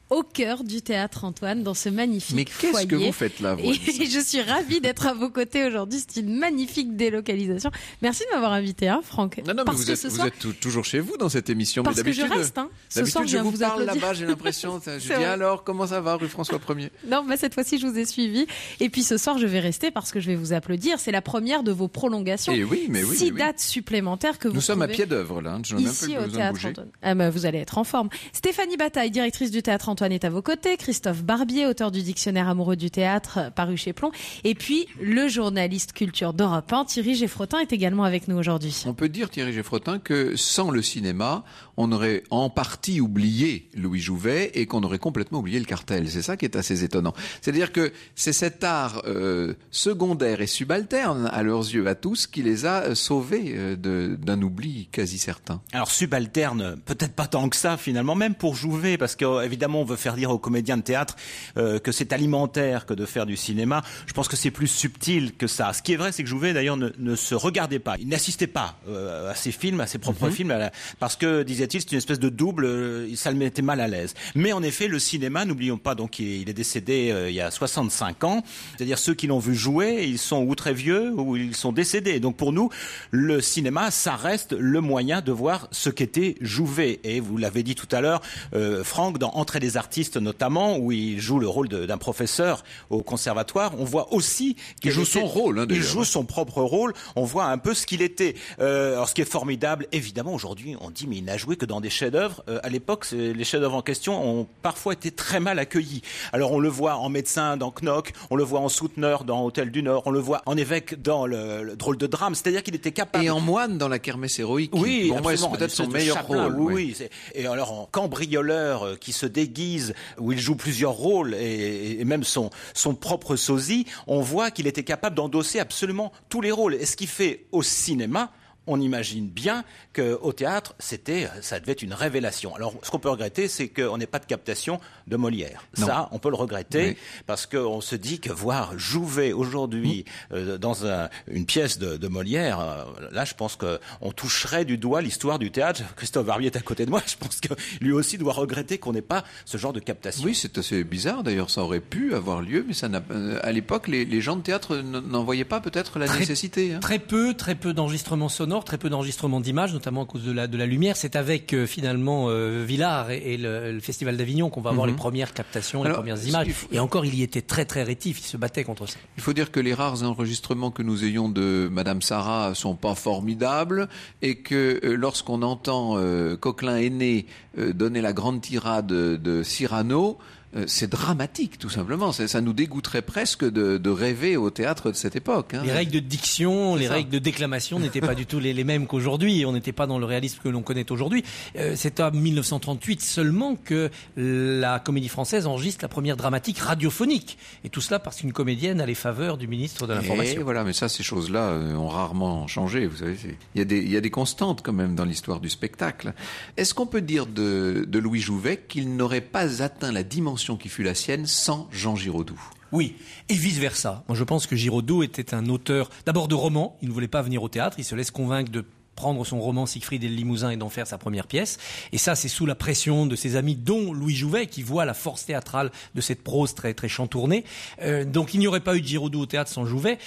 au cœur du théâtre Antoine, dans ce magnifique foyer. Mais qu'est-ce que vous faites là, vous? Et je suis ravie d'être à vos côtés aujourd'hui. C'est une magnifique délocalisation. Merci de m'avoir invité, Franck. Non, mais vous êtes toujours chez vous dans cette émission. Parce mais que je reste. Ce soir, je vous parle applaudir. là-bas, j'ai l'impression. Je dis alors, comment ça va, rue François 1er? Non, mais cette fois-ci, je vous ai suivi. Et puis ce soir, je vais rester parce que je vais vous applaudir. C'est la première de vos prolongations. Et oui, mais oui. 6 dates supplémentaires que nous sommes à pied d'œuvre là. Je n'ai même pas au besoin théâtre de bouger. Antoine. Vous allez être en forme. Stéphanie Bataille, directrice du théâtre Antoine, est à vos côtés. Christophe Barbier, auteur du dictionnaire amoureux du théâtre, paru chez Plomb. Et puis, le journaliste culture d'Europe 1, Thierry Geffrotin, est également avec nous aujourd'hui. On peut dire, Thierry Geffrotin, que sans le cinéma, on aurait en partie oublié Louis Jouvet et qu'on aurait complètement oublié le cartel. C'est ça qui est assez étonnant. C'est-à-dire que c'est cet art secondaire et subalterne, à leurs yeux, à tous, qui les a sauvés d'un oubli quasi certain. Alors subalterne, peut-être pas tant que ça finalement, même pour Jouvet, parce que évidemment on veut faire dire aux comédiens de théâtre que c'est alimentaire que de faire du cinéma. Je pense que c'est plus subtil que ça. Ce qui est vrai, c'est que Jouvet d'ailleurs ne se regardait pas. Il n'assistait pas à ses films, à ses propres films, parce que, disait-il, c'est une espèce de double, ça le mettait mal à l'aise. Mais en effet, le cinéma, n'oublions pas, donc il est décédé il y a 65 ans, c'est-à-dire ceux qui l'ont vu jouer, ils sont ou très vieux ou ils sont décédés. Donc pour nous, le cinéma, ça reste le moyen de voir ce qu'était Jouvet. Et vous l'avez dit tout à l'heure, Franck, dans Entrée des artistes notamment, où il joue le rôle d'un professeur au conservatoire, on voit aussi qu'il joue son rôle. Il joue son propre rôle, on voit un peu ce qu'il était. Alors ce qui est formidable, évidemment, aujourd'hui, on dit mais il n'a joué que dans des chefs-d'œuvre. À l'époque, les chefs-d'œuvre en question ont parfois été très mal accueillis. Alors on le voit en médecin dans Knock, on le voit en souteneur dans Hôtel du Nord, on le voit en évêque dans le drôle de drame, c'est-à-dire qu'il était capable... Et en moine dans La Kermesse héroïque. Oui, pour moi, c'est peut-être son meilleur rôle. Oui. Et alors en cambrioleur qui se déguise, où il joue plusieurs rôles et même son propre sosie, on voit qu'il était capable d'endosser absolument tous les rôles. Et ce qui fait au cinéma, on imagine bien qu'au théâtre, ça devait être une révélation. Alors, ce qu'on peut regretter, c'est qu'on n'ait pas de captation de Molière. Non. Ça, on peut le regretter, parce qu'on se dit que voir Jouvet aujourd'hui dans une pièce de Molière, là, je pense qu'on toucherait du doigt l'histoire du théâtre. Christophe Barbier est à côté de moi. Je pense que lui aussi doit regretter qu'on n'ait pas ce genre de captation. Oui, c'est assez bizarre. D'ailleurs, ça aurait pu avoir lieu, mais ça n'a. À l'époque, les gens de théâtre n'en voyaient pas peut-être la nécessité. Hein. Très peu d'enregistrements sonores, très peu d'enregistrements d'images, notamment à cause de la lumière. C'est avec finalement Villard et le Festival d'Avignon qu'on va avoir les premières captations, les premières images. Et encore, il y était très très rétif. Il se battait contre ça. Il faut dire que les rares enregistrements que nous ayons de Madame Sarah sont pas formidables et que lorsqu'on entend Coquelin aîné donner la grande tirade de Cyrano, c'est dramatique, tout simplement. Ça nous dégoûterait presque de rêver au théâtre de cette époque. Hein. Les règles de diction, les règles de déclamation n'étaient pas du tout les mêmes qu'aujourd'hui. On n'était pas dans le réalisme que l'on connaît aujourd'hui. C'est en 1938 seulement que la Comédie Française enregistre la première dramatique radiophonique. Et tout cela parce qu'une comédienne a les faveurs du ministre de l'Information. Et voilà, mais ça, ces choses-là ont rarement changé. Vous savez, il y a des constantes quand même dans l'histoire du spectacle. Est-ce qu'on peut dire de Louis Jouvet qu'il n'aurait pas atteint la dimension qui fut la sienne sans Jean Giraudoux? Oui, et vice-versa. Moi, je pense que Giraudoux était un auteur, d'abord de romans. Il ne voulait pas venir au théâtre. Il se laisse convaincre de prendre son roman Siegfried et le Limousin et d'en faire sa première pièce. Et ça, c'est sous la pression de ses amis, dont Louis Jouvet, qui voit la force théâtrale de cette prose très, très chantournée. Donc, il n'y aurait pas eu de Giraudoux au théâtre sans Jouvet.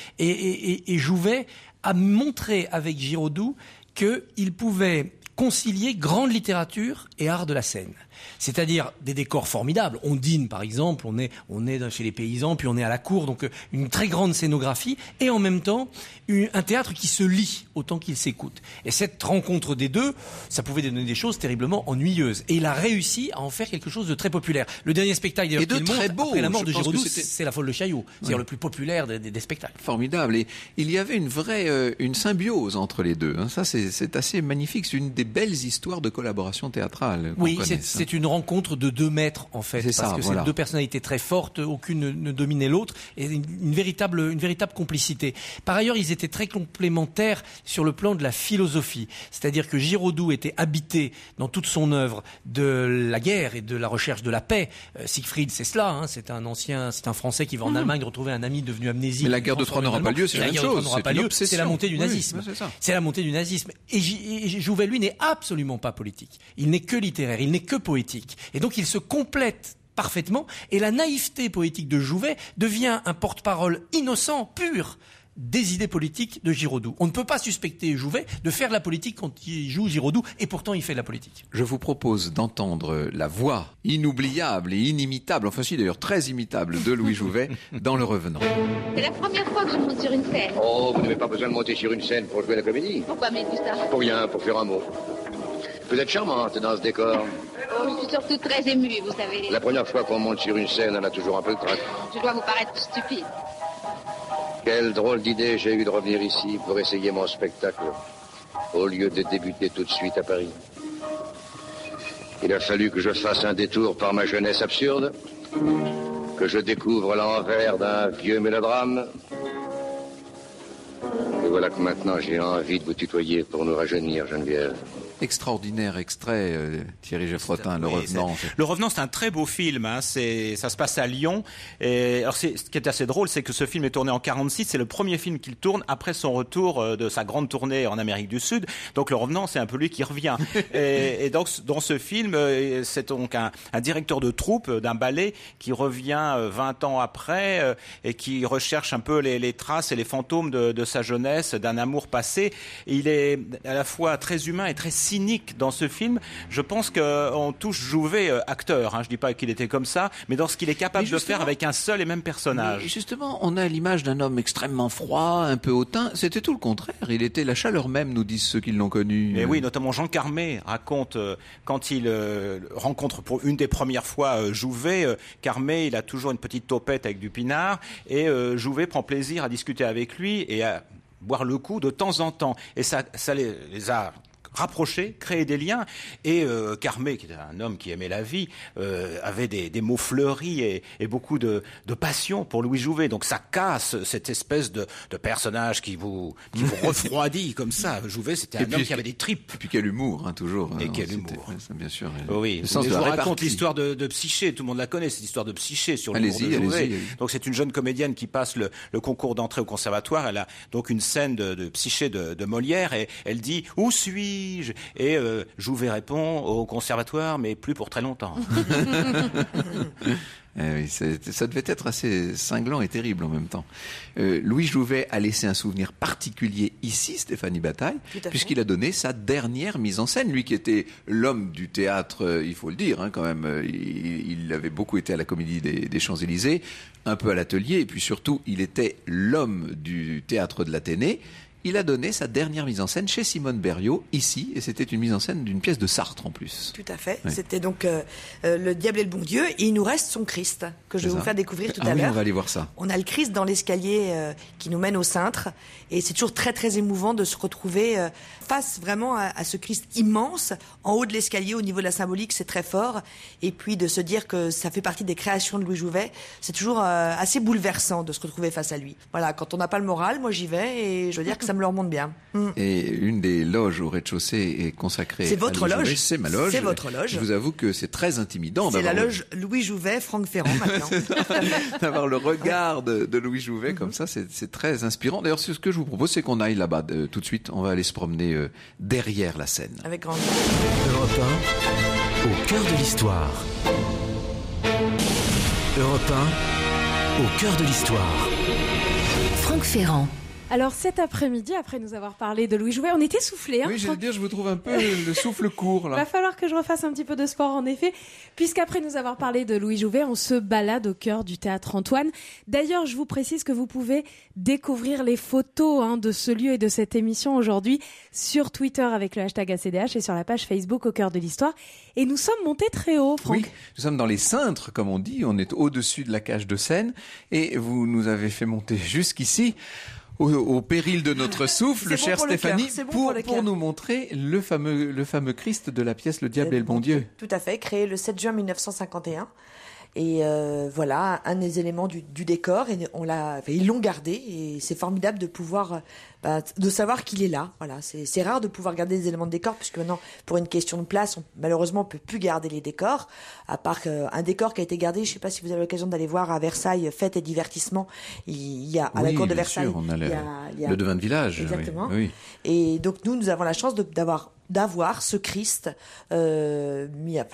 Et Jouvet a montré avec Giraudoux qu'il pouvait concilier grande littérature et art de la scène. C'est-à-dire des décors formidables. On dîne, par exemple, on est chez les paysans, puis on est à la cour, donc une très grande scénographie, et en même temps, un théâtre qui se lit autant qu'il s'écoute. Et cette rencontre des deux, ça pouvait donner des choses terriblement ennuyeuses. Et il a réussi à en faire quelque chose de très populaire. Le dernier spectacle, d'ailleurs, qu'il montre après la mort de Giraudoux, c'est La Folle de Chaillot. C'est-à-dire le plus populaire des spectacles. Formidable. Et il y avait une symbiose entre les deux. Hein. Ça, c'est assez magnifique. C'est une des belles histoires de collaboration théâtrale. Oui, c'est une rencontre de deux maîtres, en fait. C'est deux personnalités très fortes, aucune ne dominait l'autre, et une véritable complicité. Par ailleurs, ils étaient très complémentaires sur le plan de la philosophie. C'est-à-dire que Giraudoux était habité dans toute son œuvre de la guerre et de la recherche de la paix. Siegfried, c'est cela, hein, c'est un Français qui va en Allemagne retrouver un ami devenu amnésique. Mais la guerre de Troie n'aura pas lieu, c'est la même chose. C'est la montée du nazisme. C'est la montée du nazisme. Et Jouvet, lui, n'est absolument pas politique. Il n'est que littéraire, il n'est que poétique. Et donc, il se complète parfaitement. Et la naïveté poétique de Jouvet devient un porte-parole innocent, pur, des idées politiques de Giraudoux. On ne peut pas suspecter Jouvet de faire la politique quand il joue Giraudoux, et pourtant il fait la politique. Je vous propose d'entendre la voix inoubliable et inimitable, enfin si d'ailleurs très imitable, de Louis Jouvet dans Le Revenant. C'est la première fois que je monte sur une scène. Oh, vous n'avez pas besoin de monter sur une scène pour jouer la comédie. Pourquoi me dites ça? Pour rien, pour faire un mot. Vous êtes charmante dans ce décor. Oh, je suis surtout très émue, vous savez. La première fois qu'on monte sur une scène, on a toujours un peu le trac. Je dois vous paraître stupide. Quelle drôle d'idée j'ai eu de revenir ici pour essayer mon spectacle, au lieu de débuter tout de suite à Paris. Il a fallu que je fasse un détour par ma jeunesse absurde, que je découvre l'envers d'un vieux mélodrame. Et voilà que maintenant j'ai envie de vous tutoyer pour nous rajeunir, Geneviève. Extraordinaire extrait, Thierry Geffrotin, Le Revenant. Le Revenant, c'est un très beau film. Ça se passe à Lyon. Et alors, ce qui est assez drôle, c'est que ce film est tourné en 46. C'est le premier film qu'il tourne après son retour de sa grande tournée en Amérique du Sud. Donc, Le Revenant, c'est un peu lui qui revient. et donc, dans ce film, c'est donc un directeur de troupe d'un ballet qui revient 20 ans après et qui recherche un peu les traces et les fantômes de sa jeunesse, d'un amour passé. Et il est à la fois très humain et très cynique dans ce film. Je pense qu'on touche Jouvet acteur. Je dis pas qu'il était comme ça, mais dans ce qu'il est capable de faire avec un seul et même personnage. Justement, on a l'image d'un homme extrêmement froid, un peu hautain. C'était tout le contraire. Il était la chaleur même, nous disent ceux qui l'ont connu. Et oui, notamment Jean Carmé raconte quand il rencontre pour une des premières fois Jouvet. Carmé, il a toujours une petite topette avec du pinard et Jouvet prend plaisir à discuter avec lui et à boire le coup de temps en temps. Et ça les a rapprocher, créer des liens. Et Carmé, qui était un homme qui aimait la vie, avait des mots fleuris et beaucoup de passion pour Louis Jouvet. Donc ça casse cette espèce de personnage qui vous refroidit comme ça. Jouvet, c'était un homme qui avait des tripes. Et puis quel humour, toujours. Et quel humour. Bien sûr. Oui. Je vous raconte l'histoire de Psyché. Tout le monde la connaît, cette histoire de Psyché sur l'humour de Jouvet. Allez-y. Donc c'est une jeune comédienne qui passe le concours d'entrée au conservatoire. Elle a donc une scène de Psyché de Molière et elle dit « Où suis-je ?» Et Jouvet répond au conservatoire, mais plus pour très longtemps. Oui, ça devait être assez cinglant et terrible en même temps. Louis Jouvet a laissé un souvenir particulier ici, Stéphanie Bataille, puisqu'il a donné sa dernière mise en scène. Lui qui était l'homme du théâtre, il faut le dire, quand même, il avait beaucoup été à la Comédie des Champs-Élysées, un peu à l'Atelier, et puis surtout, il était l'homme du théâtre de l'Athénée. Il a donné sa dernière mise en scène chez Simone Berriot, ici, et c'était une mise en scène d'une pièce de Sartre en plus. Tout à fait. Oui. C'était donc Le Diable et le Bon Dieu, et il nous reste son Christ, que je vais vous faire découvrir tout à l'heure. Oui, on va aller voir ça. On a le Christ dans l'escalier qui nous mène au cintre, et c'est toujours très très émouvant de se retrouver face vraiment à ce Christ immense, en haut de l'escalier, au niveau de la symbolique, c'est très fort, et puis de se dire que ça fait partie des créations de Louis Jouvet, c'est toujours assez bouleversant de se retrouver face à lui. Voilà, quand on n'a pas le moral, moi j'y vais, et je veux dire que ça me le remonte bien. Et une des loges au rez-de-chaussée est consacrée à votre loge. Jouvet. C'est ma loge. C'est votre loge. Je vous avoue que c'est très intimidant. C'est la loge Louis Jouvet, Franck Ferrand maintenant. D'avoir le regard de Louis Jouvet comme ça, c'est très inspirant. D'ailleurs, ce que je vous propose, c'est qu'on aille là-bas tout de suite. On va aller se promener derrière la scène. Avec grand Europe 1, au cœur de l'histoire. Europe 1, au cœur de l'histoire. Franck Ferrand. Alors cet après-midi, après nous avoir parlé de Louis Jouvet, on était soufflés. Oui, j'allais dire, je vous trouve un peu le souffle court là. Va falloir que je refasse un petit peu de sport en effet, puisqu'après nous avoir parlé de Louis Jouvet, on se balade au cœur du théâtre Antoine. D'ailleurs, je vous précise que vous pouvez découvrir les photos de ce lieu et de cette émission aujourd'hui sur Twitter avec le hashtag ACDH et sur la page Facebook au cœur de l'histoire. Et nous sommes montés très haut, Franck. Oui, nous sommes dans les cintres, comme on dit. On est au-dessus de la cage de scène et vous nous avez fait monter jusqu'ici. Au péril de notre souffle, chère Stéphanie, pour nous montrer le fameux Christ de la pièce Le Diable et le Bon Dieu. Tout à fait, créé le 7 juin 1951. Et voilà, un des éléments du décor, et ils l'ont gardé, et c'est formidable de pouvoir, de savoir qu'il est là. Voilà, c'est rare de pouvoir garder des éléments de décor, puisque maintenant, pour une question de place, malheureusement, on peut plus garder les décors, à part un décor qui a été gardé. Je sais pas si vous avez l'occasion d'aller voir à Versailles, fêtes et divertissements. Il y a à la cour de Versailles, sûr, on a le devin de village. Exactement. Oui. Et donc nous avons la chance d'avoir ce Christ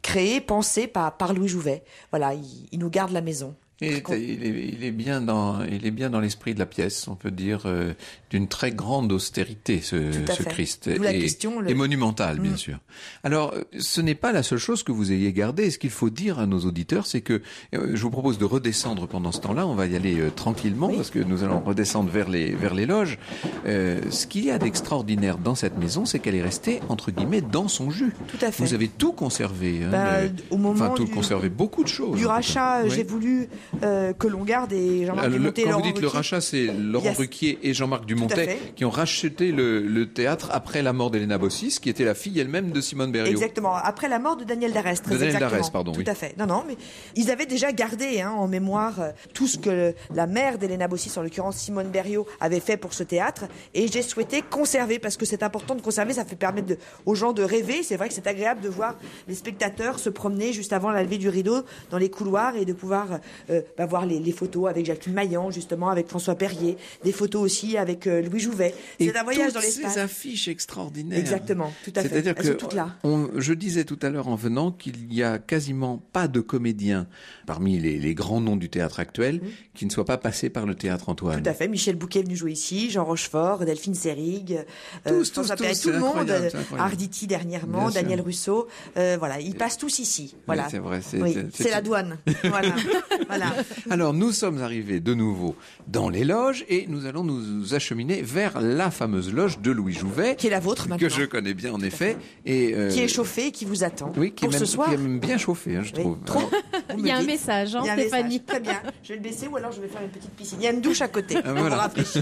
créé, pensé par Louis Jouvet. Voilà, il nous garde la maison. Et il est bien dans l'esprit de la pièce, on peut dire, d'une très grande austérité, ce Christ. Et monumental, bien sûr. Alors, ce n'est pas la seule chose que vous ayez gardée. Ce qu'il faut dire à nos auditeurs, c'est que je vous propose de redescendre pendant ce temps-là. On va y aller tranquillement, parce que nous allons redescendre vers les loges. Ce qu'il y a d'extraordinaire dans cette maison, c'est qu'elle est restée, entre guillemets, dans son jus. Tout à fait. Vous avez tout conservé. Au moment conservé, beaucoup de choses. Du rachat, j'ai voulu que l'on garde, et Jean-Marc Dumontet. Quand vous dites le rachat, c'est Laurent Ruquier et Jean-Marc Dumontet qui ont racheté le théâtre après la mort d'Helena Bossis, qui était la fille elle-même de Simone Berriot. Exactement, après la mort de Daniel Darès. Tout à fait. Non, mais ils avaient déjà gardé en mémoire tout ce que la mère d'Helena Bossis, en l'occurrence Simone Berriot, avait fait pour ce théâtre, et j'ai souhaité conserver, parce que c'est important de conserver, ça fait permettre aux gens de rêver. C'est vrai que c'est agréable de voir les spectateurs se promener juste avant la levée du rideau dans les couloirs, et de pouvoir voir les photos avec Jacqueline Maillan, justement, avec François Perrier, des photos aussi avec Louis Jouvet. C'est un voyage dans l'espace. Ces affiches extraordinaires. Exactement, tout à fait. C'est-à-dire elles sont toutes là. Je disais tout à l'heure en venant qu'il n'y a quasiment pas de comédiens parmi les grands noms du théâtre actuel qui ne soient pas passés par le théâtre Antoine. Tout à fait. Michel Bouquet est venu jouer ici, Jean Rochefort, Delphine Seyrig, François Perrier, tout le monde, Arditi dernièrement, Daniel Russo. Voilà, ils passent tous ici. Voilà. C'est vrai. C'est la douane. Voilà. Alors, nous sommes arrivés de nouveau dans les loges, et nous allons nous acheminer vers la fameuse loge de Louis Jouvet. Qui est la vôtre maintenant. Que je connais bien, en effet. Et, qui est chauffée, qui vous attend. Oui, ce soir. Qui est même bien chauffée, je trouve. Alors, il y a un message, Stéphanie. Très bien. Je vais le baisser, ou alors je vais faire une petite piscine. Il y a une douche à côté. Pour rafraîchir.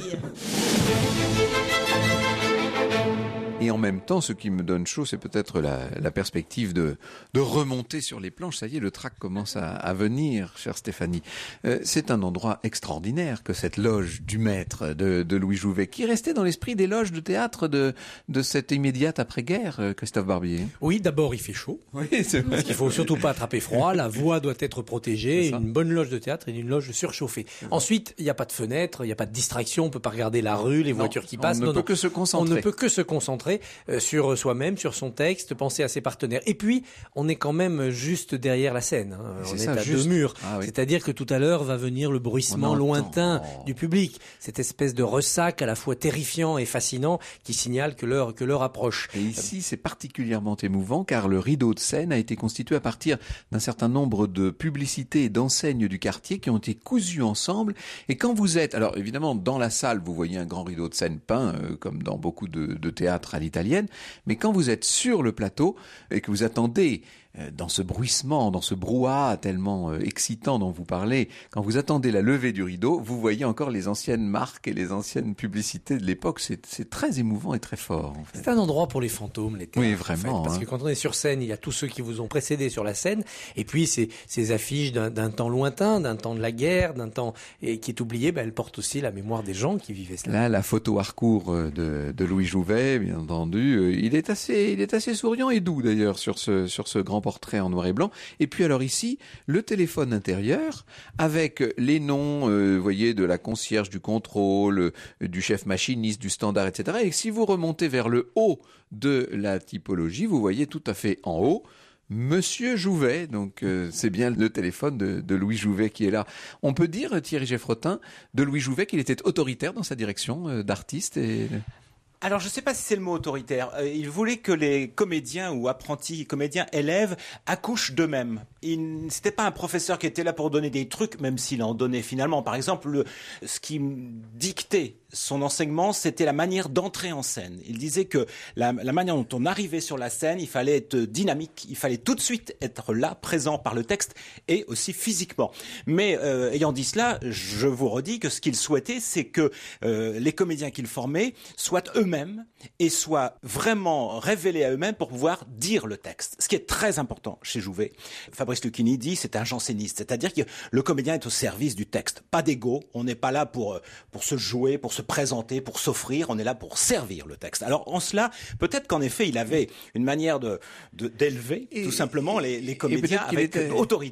Et en même temps, ce qui me donne chaud, c'est peut-être la perspective de remonter sur les planches. Ça y est, le trac commence à venir, chère Stéphanie. C'est un endroit extraordinaire que cette loge du maître de Louis Jouvet, qui restait dans l'esprit des loges de théâtre de cette immédiate après-guerre, Christophe Barbier. Oui, d'abord, il fait chaud. Oui, c'est vrai. Parce qu'il faut surtout pas attraper froid. La voix doit être protégée. Une bonne loge de théâtre et une loge surchauffée. Ensuite, il n'y a pas de fenêtre, il n'y a pas de distraction. On peut pas regarder la rue, les voitures qui passent. On ne peut que se concentrer sur soi-même, sur son texte, penser à ses partenaires. Et puis, on est quand même juste derrière la scène. On est à 2 murs. C'est-à-dire que tout à l'heure va venir le bruissement lointain du public. Cette espèce de ressac à la fois terrifiant et fascinant qui signale que l'heure approche. Et ici, c'est particulièrement émouvant car le rideau de scène a été constitué à partir d'un certain nombre de publicités et d'enseignes du quartier qui ont été cousues ensemble. Et quand vous êtes, alors évidemment, dans la salle, vous voyez un grand rideau de scène peint, comme dans beaucoup de théâtres à l'italienne. Mais quand vous êtes sur le plateau et que vous attendez dans ce bruissement, dans ce brouhaha tellement excitant dont vous parlez, quand vous attendez la levée du rideau, vous voyez encore les anciennes marques et les anciennes publicités de l'époque. C'est très émouvant et très fort. En fait. C'est un endroit pour les fantômes, les théâtres. Oui, vraiment. En fait, parce que quand on est sur scène, il y a tous ceux qui vous ont précédé sur la scène, et puis ces affiches d'un temps lointain, d'un temps de la guerre, d'un temps qui est oublié, elles portent aussi la mémoire des gens qui vivaient cela. Là, la photo Harcourt de Louis Jouvet, bien entendu, il est assez souriant et doux d'ailleurs sur ce grand portrait en noir et blanc. Et puis alors ici, le téléphone intérieur avec les noms, voyez, de la concierge du contrôle, du chef machiniste, du standard, etc. Et si vous remontez vers le haut de la typologie, vous voyez tout à fait en haut Monsieur Jouvet, donc c'est bien le téléphone de Louis Jouvet qui est là. On peut dire, Thierry Geffrotin, de Louis Jouvet qu'il était autoritaire dans sa direction d'artiste et... Alors, je ne sais pas si c'est le mot autoritaire. Il voulait que les comédiens ou apprentis comédiens, élèves, accouchent d'eux-mêmes. C'était pas un professeur qui était là pour donner des trucs, même s'il en donnait finalement. Par exemple, ce qui dictait son enseignement, c'était la manière d'entrer en scène. Il disait que la manière dont on arrivait sur la scène, il fallait être dynamique, il fallait tout de suite être là, présent par le texte et aussi physiquement. Mais ayant dit cela, je vous redis que ce qu'il souhaitait, c'est que les comédiens qu'il formait soient eux-mêmes et soient vraiment révélés à eux-mêmes pour pouvoir dire le texte. Ce qui est très important chez Jouvet. Fabrice Lucchini dit c'est un janséniste, c'est-à-dire que le comédien est au service du texte. Pas d'ego, on n'est pas là pour se jouer, pour se présenter, pour s'offrir, on est là pour servir le texte. Alors en cela, peut-être qu'en effet, il avait une manière d'élever tout simplement les comédiens avec autorité.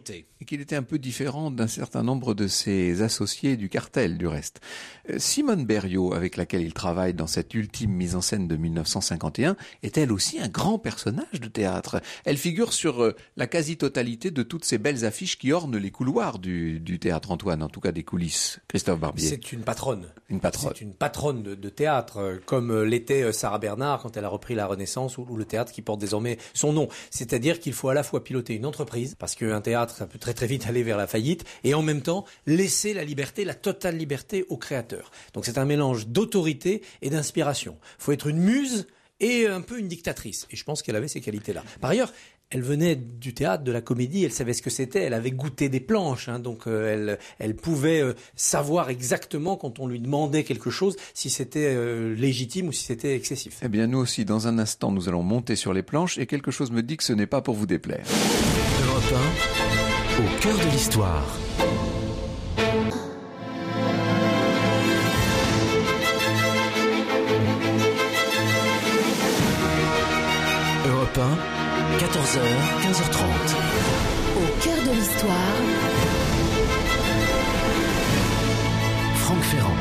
et qu'il était un peu différent d'un certain nombre de ses associés du cartel, du reste. Simone Berriot, avec laquelle il travaille dans cette ultime mise en scène de 1951, est elle aussi un grand personnage de théâtre. Elle figure sur la quasi-totalité de toutes ces belles affiches qui ornent les couloirs du Théâtre Antoine, en tout cas des coulisses. Christophe Barbier. C'est une patronne. Une patronne. C'est une patronne de théâtre, comme l'était Sarah Bernard quand elle a repris la Renaissance ou le théâtre qui porte désormais son nom. C'est-à-dire qu'il faut à la fois piloter une entreprise, parce qu'un théâtre, ça peut très très vite aller vers la faillite, et en même temps laisser la liberté, la totale liberté au créateur. Donc c'est un mélange d'autorité et d'inspiration. Il faut être une muse et un peu une dictatrice. Et je pense qu'elle avait ces qualités-là. Par ailleurs, elle venait du théâtre, de la comédie, elle savait ce que c'était, elle avait goûté des planches, donc elle pouvait savoir exactement quand on lui demandait quelque chose si c'était légitime ou si c'était excessif. Eh bien nous aussi, dans un instant, nous allons monter sur les planches et quelque chose me dit que ce n'est pas pour vous déplaire. Europe 1, au cœur de l'histoire. Europe 1, 14h, 15h30. Au cœur de l'histoire, Franck Ferrand.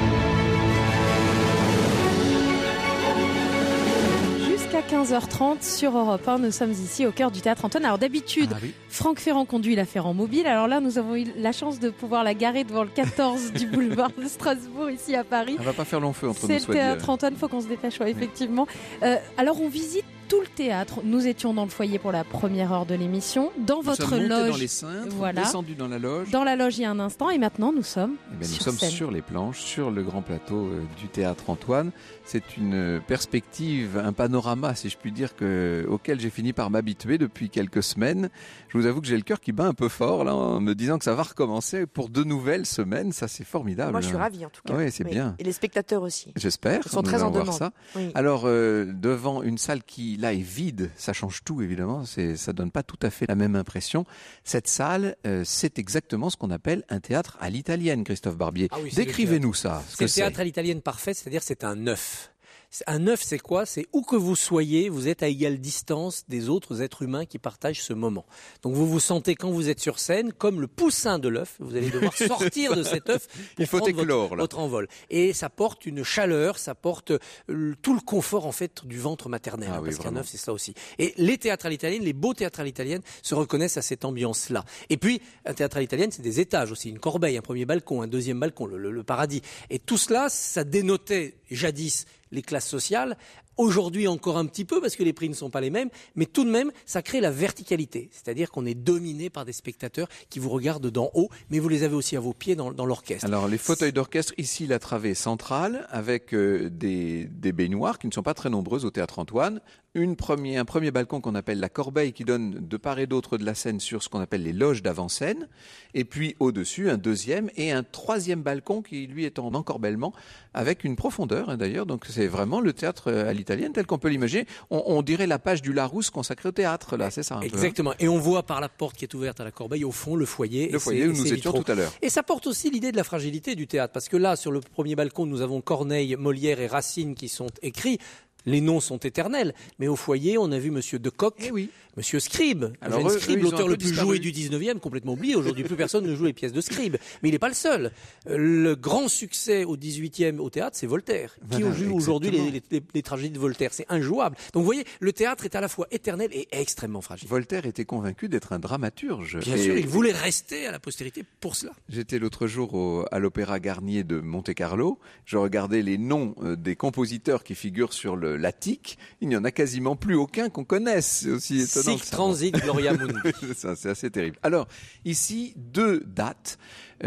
Jusqu'à 15h30 sur Europe 1, nous sommes ici au cœur du Théâtre Antoine. Alors d'habitude, Franck Ferrand conduit la Ferrand Mobile. Alors là, nous avons eu la chance de pouvoir la garer devant le 14 du boulevard de Strasbourg, ici à Paris. Elle va pas faire long feu entre nous. C'est le Théâtre Antoine, faut qu'on se dépêche, effectivement. Alors on visite tout le théâtre. Nous étions dans le foyer pour la première heure de l'émission. Dans votre loge. Dans les cintres, descendu dans la loge. Dans la loge il y a un instant et maintenant nous sommes sur les planches, sur le grand plateau du Théâtre Antoine. C'est une perspective, un panorama, si je puis dire, auquel j'ai fini par m'habituer depuis quelques semaines. Je vous avoue que j'ai le cœur qui bat un peu fort là, en me disant que ça va recommencer pour de nouvelles semaines. Ça, c'est formidable. Moi, je suis ravie en tout cas. Oui, c'est bien. Et les spectateurs aussi. J'espère. Ils sont très en demande. Ça. Oui. Alors, devant une salle qui là est vide, ça change tout évidemment. Ça donne pas tout à fait la même impression. Cette salle, c'est exactement ce qu'on appelle un théâtre à l'italienne, Christophe Barbier. Ah oui, décrivez-nous ça. C'est le théâtre à l'italienne parfait, c'est-à-dire c'est un œuf. Un œuf, c'est quoi? C'est où que vous soyez, vous êtes à égale distance des autres êtres humains qui partagent ce moment. Donc vous vous sentez, quand vous êtes sur scène, comme le poussin de l'œuf. Vous allez devoir sortir de cet œuf pour prendre votre envol. Et ça porte une chaleur, ça porte tout le confort en fait du ventre maternel. Parce qu'un œuf, c'est ça aussi. Et les théâtres à l'italienne, les beaux théâtres à l'italienne se reconnaissent à cette ambiance-là. Et puis, un théâtre à l'italienne, c'est des étages aussi. Une corbeille, un premier balcon, un deuxième balcon, le paradis. Et tout cela, ça dénotait jadis les classes sociales. Aujourd'hui encore un petit peu parce que les prix ne sont pas les mêmes, mais tout de même ça crée la verticalité, c'est-à-dire qu'on est dominé par des spectateurs qui vous regardent d'en haut, mais vous les avez aussi à vos pieds dans l'orchestre. Alors les fauteuils d'orchestre, ici la travée centrale avec des baignoires qui ne sont pas très nombreuses au Théâtre Antoine, un premier balcon qu'on appelle la corbeille qui donne de part et d'autre de la scène sur ce qu'on appelle les loges d'avant-scène, et puis au-dessus un deuxième et un troisième balcon qui lui est en encorbellement avec une profondeur d'ailleurs, donc c'est vraiment le théâtre à l'italienne tel qu'on peut l'imaginer. On dirait la page du Larousse consacrée au théâtre, là, c'est ça un Exactement. peu, hein. Et on voit par la porte qui est ouverte à la corbeille, au fond, le foyer. Le foyer où nous étions tout à l'heure. Et ça porte aussi l'idée de la fragilité du théâtre, parce que là, sur le premier balcon, nous avons Corneille, Molière et Racine qui sont écrits. Les noms sont éternels, mais au foyer, on a vu Monsieur Decoq, Monsieur Scribe, Eugène Scribe, l'auteur le plus joué du 19e, complètement oublié. Aujourd'hui, plus personne ne joue les pièces de Scribe. Mais il n'est pas le seul. Le grand succès au 18e au théâtre, c'est Voltaire. Qui joue aujourd'hui les tragédies de Voltaire? C'est injouable. Donc vous voyez, le théâtre est à la fois éternel et extrêmement fragile. Voltaire était convaincu d'être un dramaturge. Bien sûr, il voulait rester à la postérité pour cela. J'étais l'autre jour à l'Opéra Garnier de Monte-Carlo. Je regardais les noms des compositeurs qui figurent sur l'attique. Il n'y en a quasiment plus aucun qu'on connaisse. C'est aussi étonnant. Sic transit Gloria Mundi. Ça, c'est assez terrible. Alors, ici, 2 dates.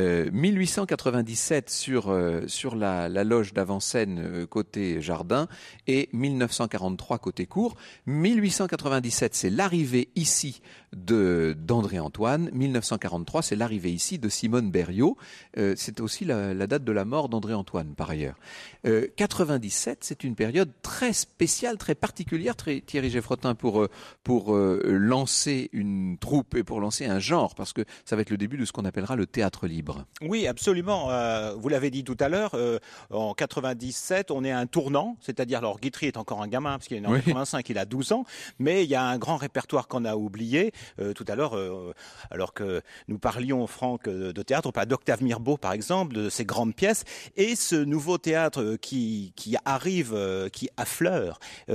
1897 sur la loge d'avant-scène côté jardin et 1943 côté cour. 1897, c'est l'arrivée ici d'André Antoine. 1943, c'est l'arrivée ici de Simone Berriot. C'est aussi la date de la mort d'André Antoine, par ailleurs. 97, c'est une période très spéciale, très particulière. Thierry Geffrotin pour lancer une troupe et pour lancer un genre, parce que ça va être le début de ce qu'on appellera le théâtre libre. libre. Oui, absolument. Vous l'avez dit tout à l'heure, en 97, on est à un tournant, c'est-à-dire, alors Guitry est encore un gamin, parce qu'il est né en 85, il a 12 ans, mais il y a un grand répertoire qu'on a oublié. Tout à l'heure, alors que nous parlions, Franck, de théâtre, on parle d'Octave Mirbeau, par exemple, de ses grandes pièces, et ce nouveau théâtre qui arrive, qui affleure,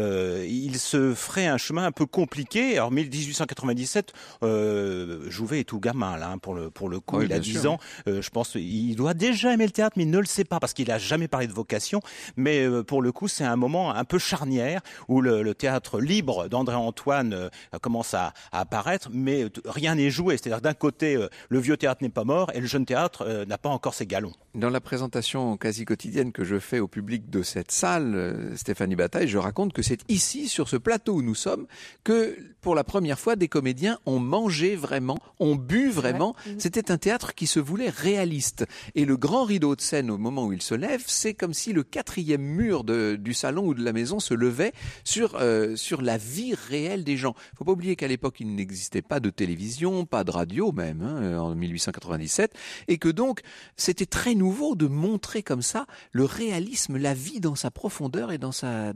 il se ferait un chemin un peu compliqué. Alors 1897, Jouvet est tout gamin là, pour le coup, il a 10 ans. Je pense qu'il doit déjà aimer le théâtre, mais il ne le sait pas parce qu'il a jamais parlé de vocation. Mais pour le coup, c'est un moment un peu charnière où le théâtre libre d'André Antoine commence à apparaître, mais rien n'est joué. C'est-à-dire d'un côté, le vieux théâtre n'est pas mort et le jeune théâtre n'a pas encore ses galons. Dans la présentation quasi quotidienne que je fais au public de cette salle, Stéphanie Bataille, je raconte que c'est ici, sur ce plateau où nous sommes, que pour la première fois, des comédiens ont mangé vraiment, ont bu vraiment. C'était un théâtre qui se voulait réaliste. Et le grand rideau de scène, au moment où il se lève, c'est comme si le 4e mur du salon ou de la maison se levait sur la vie réelle des gens. Il ne faut pas oublier qu'à l'époque, il n'existait pas de télévision, pas de radio même, en 1897, et que donc, c'était très nouveau de montrer comme ça le réalisme, la vie dans sa profondeur et dans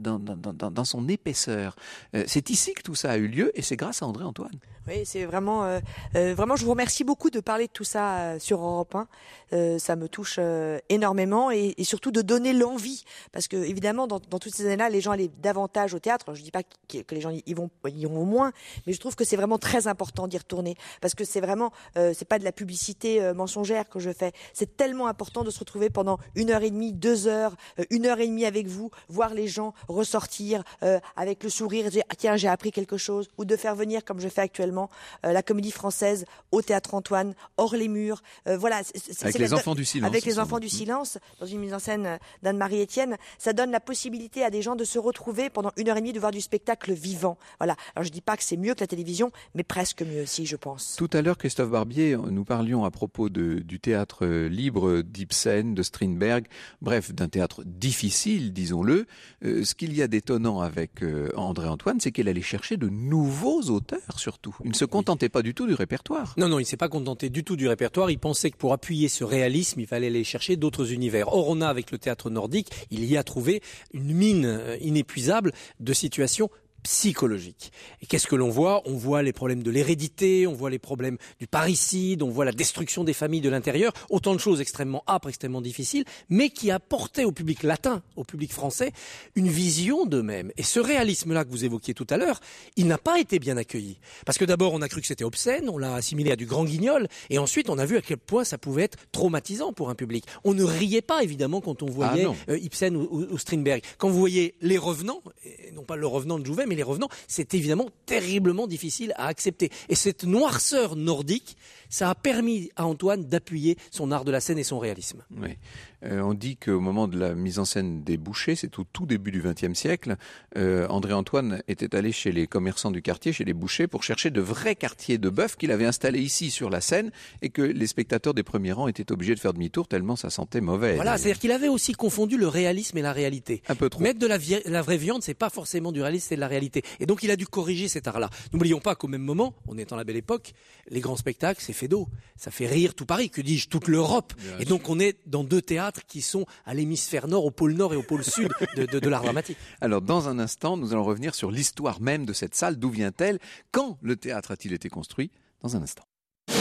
son épaisseur. C'est ici que tout ça a eu lieu et c'est grâce à André Antoine. Oui, c'est vraiment, je vous remercie beaucoup de parler de tout ça sur Europe 1. Ça me touche énormément et surtout de donner l'envie. Parce que évidemment, dans toutes ces années-là, les gens allaient davantage au théâtre. Alors, je dis pas que les gens y vont moins, mais je trouve que c'est vraiment très important d'y retourner. Parce que c'est vraiment, c'est pas de la publicité mensongère que je fais. C'est tellement important de se retrouver pendant 1h30, 2 heures, 1h30 avec vous, voir les gens ressortir avec le sourire, dire tiens, j'ai appris quelque chose, ou de faire venir, comme je fais actuellement, la Comédie Française au Théâtre Antoine, hors les murs. Voilà. Avec les enfants du silence. Avec les enfants du silence, dans une mise en scène d'Anne-Marie Etienne, ça donne la possibilité à des gens de se retrouver pendant 1h30, de voir du spectacle vivant. Voilà. Alors je dis pas que c'est mieux que la télévision, mais presque mieux aussi, je pense. Tout à l'heure, Christophe Barbier, nous parlions à propos du théâtre libre d'Ibsen, de Strindberg, bref, d'un théâtre difficile, disons-le. Ce qu'il y a d'étonnant avec André Antoine, c'est qu'elle allait chercher de nouveaux auteurs, surtout. Il ne se contentait pas du tout du répertoire. Non, il ne s'est pas contenté du tout du répertoire. Il pensait que pour appuyer ce réalisme, il fallait aller chercher d'autres univers. Or, on a, avec le théâtre nordique, il y a trouvé une mine inépuisable de situations psychologique. Et qu'est-ce que l'on voit ? On voit les problèmes de l'hérédité, on voit les problèmes du parricide, on voit la destruction des familles de l'intérieur, autant de choses extrêmement âpres, extrêmement difficiles, mais qui apportaient au public latin, au public français, une vision d'eux-mêmes. Et ce réalisme-là que vous évoquiez tout à l'heure, il n'a pas été bien accueilli. Parce que d'abord, on a cru que c'était obscène, on l'a assimilé à du grand guignol, et ensuite, on a vu à quel point ça pouvait être traumatisant pour un public. On ne riait pas, évidemment, quand on voyait Ibsen ou Strindberg. Quand vous voyez Les Revenants, et non pas Le Revenant de Jouvet, mais Les Revenants, c'est évidemment terriblement difficile à accepter. Et cette noirceur nordique, ça a permis à Antoine d'appuyer son art de la scène et son réalisme. Oui. On dit qu'au moment de la mise en scène des bouchers, c'est au tout début du XXe siècle, André Antoine était allé chez les commerçants du quartier, chez les bouchers, pour chercher de vrais quartiers de bœuf qu'il avait installés ici sur la scène et que les spectateurs des premiers rangs étaient obligés de faire demi-tour tellement ça sentait mauvais. Voilà, c'est-à-dire qu'il avait aussi confondu le réalisme et la réalité. Un peu trop. Mettre de la vraie viande, c'est pas forcément du réalisme, c'est de la réalité. Et donc il a dû corriger cet art-là. N'oublions pas qu'au même moment, on est dans la belle époque, les grands spectacles, c'est fait d'eau. Ça fait rire tout Paris, que dis-je, toute l'Europe. Et donc on est dans deux théâtres qui sont à l'hémisphère nord, au pôle nord et au pôle sud de l'art dramatique. Alors dans un instant, nous allons revenir sur l'histoire même de cette salle. D'où vient-elle ? Quand le théâtre a-t-il été construit ? Dans un instant.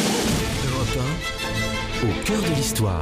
Europe 1, au cœur de l'histoire.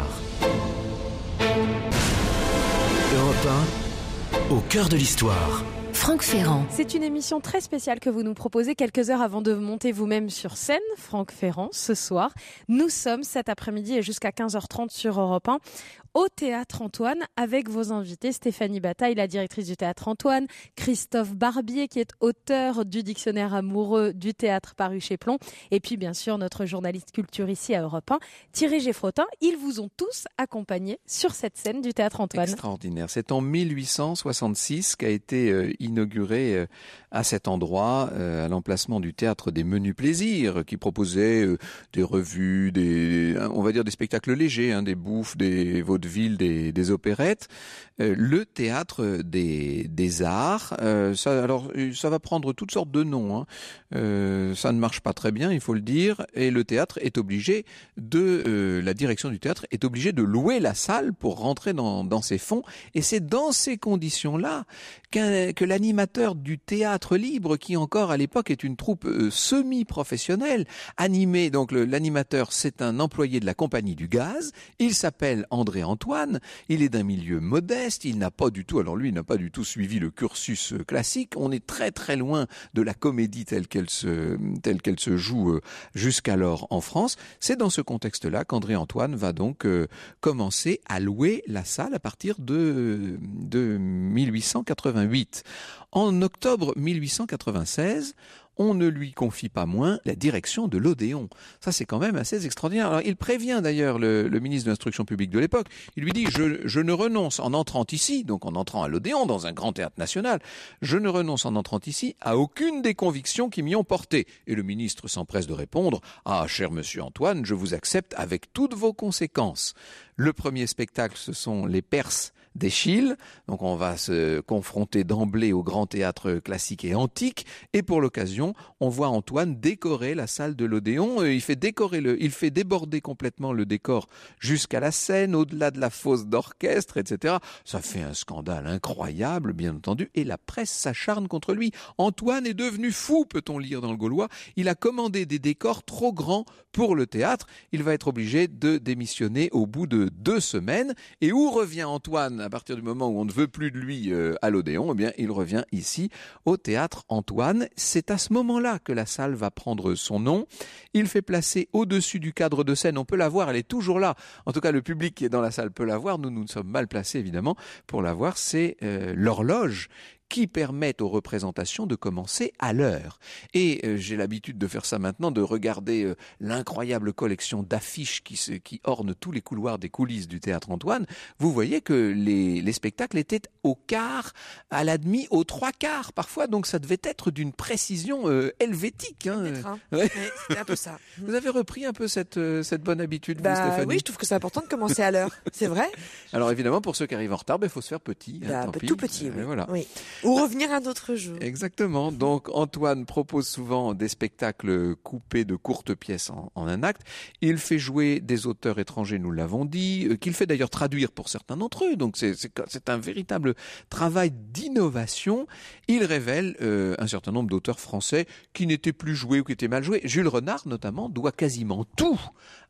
Europe 1, au cœur de l'histoire. Franck Ferrand. C'est une émission très spéciale que vous nous proposez quelques heures avant de monter vous-même sur scène, Franck Ferrand, ce soir. Nous sommes cet après-midi et jusqu'à 15h30 sur Europe 1 au Théâtre Antoine avec vos invités Stéphanie Bataille, la directrice du Théâtre Antoine, Christophe Barbier qui est auteur du dictionnaire amoureux du théâtre paru chez Plon et puis bien sûr notre journaliste culture ici à Europe 1, Thierry Geffrotin. Ils vous ont tous accompagnés sur cette scène du Théâtre Antoine. Extraordinaire. C'est en 1866 qu'a été inauguré à cet endroit, à l'emplacement du Théâtre des Menus Plaisirs, qui proposait des revues, on va dire des spectacles légers, des bouffes, des vaudevilles, vaudeville, des opérettes, le théâtre des arts. Ça va prendre toutes sortes de noms. Ça ne marche pas très bien, il faut le dire, et le théâtre est obligé la direction du théâtre est obligée de louer la salle pour rentrer dans ses fonds, et c'est dans ces conditions-là que l'animateur du théâtre libre, qui encore à l'époque est une troupe semi-professionnelle, animée, donc l'animateur c'est un employé de la Compagnie du Gaz, il s'appelle André Antoine, il est d'un milieu modeste, il n'a pas du tout suivi le cursus classique, on est très très loin de la comédie telle qu'elle se joue jusqu'alors en France. C'est dans ce contexte-là qu'André Antoine va donc commencer à louer la salle à partir de 1888. En octobre 1896, on ne lui confie pas moins la direction de l'Odéon. Ça, c'est quand même assez extraordinaire. Alors, il prévient d'ailleurs le ministre de l'Instruction publique de l'époque. Il lui dit, je ne renonce en entrant ici, donc en entrant à l'Odéon, dans un grand théâtre national, je ne renonce en entrant ici à aucune des convictions qui m'y ont porté. Et le ministre s'empresse de répondre, ah, cher monsieur Antoine, je vous accepte avec toutes vos conséquences. Le premier spectacle, ce sont les Perses d'Eschyle. Donc on va se confronter d'emblée au grand théâtre classique et antique. Et pour l'occasion, on voit Antoine décorer la salle de l'Odéon. Il fait déborder complètement le décor jusqu'à la scène, au-delà de la fosse d'orchestre, etc. Ça fait un scandale incroyable, bien entendu. Et la presse s'acharne contre lui. Antoine est devenu fou, peut-on lire dans le Gaulois. Il a commandé des décors trop grands pour le théâtre. Il va être obligé de démissionner au bout de 2 semaines. Et où revient Antoine à partir du moment où on ne veut plus de lui à l'Odéon? Eh bien, il revient ici au théâtre Antoine. C'est à ce moment-là que la salle va prendre son nom. Il fait placer au-dessus du cadre de scène. On peut la voir, elle est toujours là. En tout cas, le public qui est dans la salle peut la voir. Nous sommes mal placés, évidemment, pour la voir. C'est l'horloge qui permettent aux représentations de commencer à l'heure. Et j'ai l'habitude de faire ça maintenant, de regarder l'incroyable collection d'affiches qui ornent tous les couloirs des coulisses du théâtre Antoine. Vous voyez que les spectacles étaient au quart, à la demi, aux 3/4 parfois, donc ça devait être d'une précision helvétique. Ouais, c'était un peu ça. Vous avez repris un peu cette bonne habitude, vous, Stéphanie? Oui, je trouve que c'est important de commencer à l'heure. C'est vrai. Alors évidemment, pour ceux qui arrivent en retard, il faut se faire petit. Tout petit, oui. Voilà. Oui. Ou revenir un autre jour. Exactement. Donc Antoine propose souvent des spectacles coupés de courtes pièces en un acte. Il fait jouer des auteurs étrangers, nous l'avons dit, qu'il fait d'ailleurs traduire pour certains d'entre eux. Donc c'est un véritable travail d'innovation. Il révèle un certain nombre d'auteurs français qui n'étaient plus joués ou qui étaient mal joués. Jules Renard, notamment, doit quasiment tout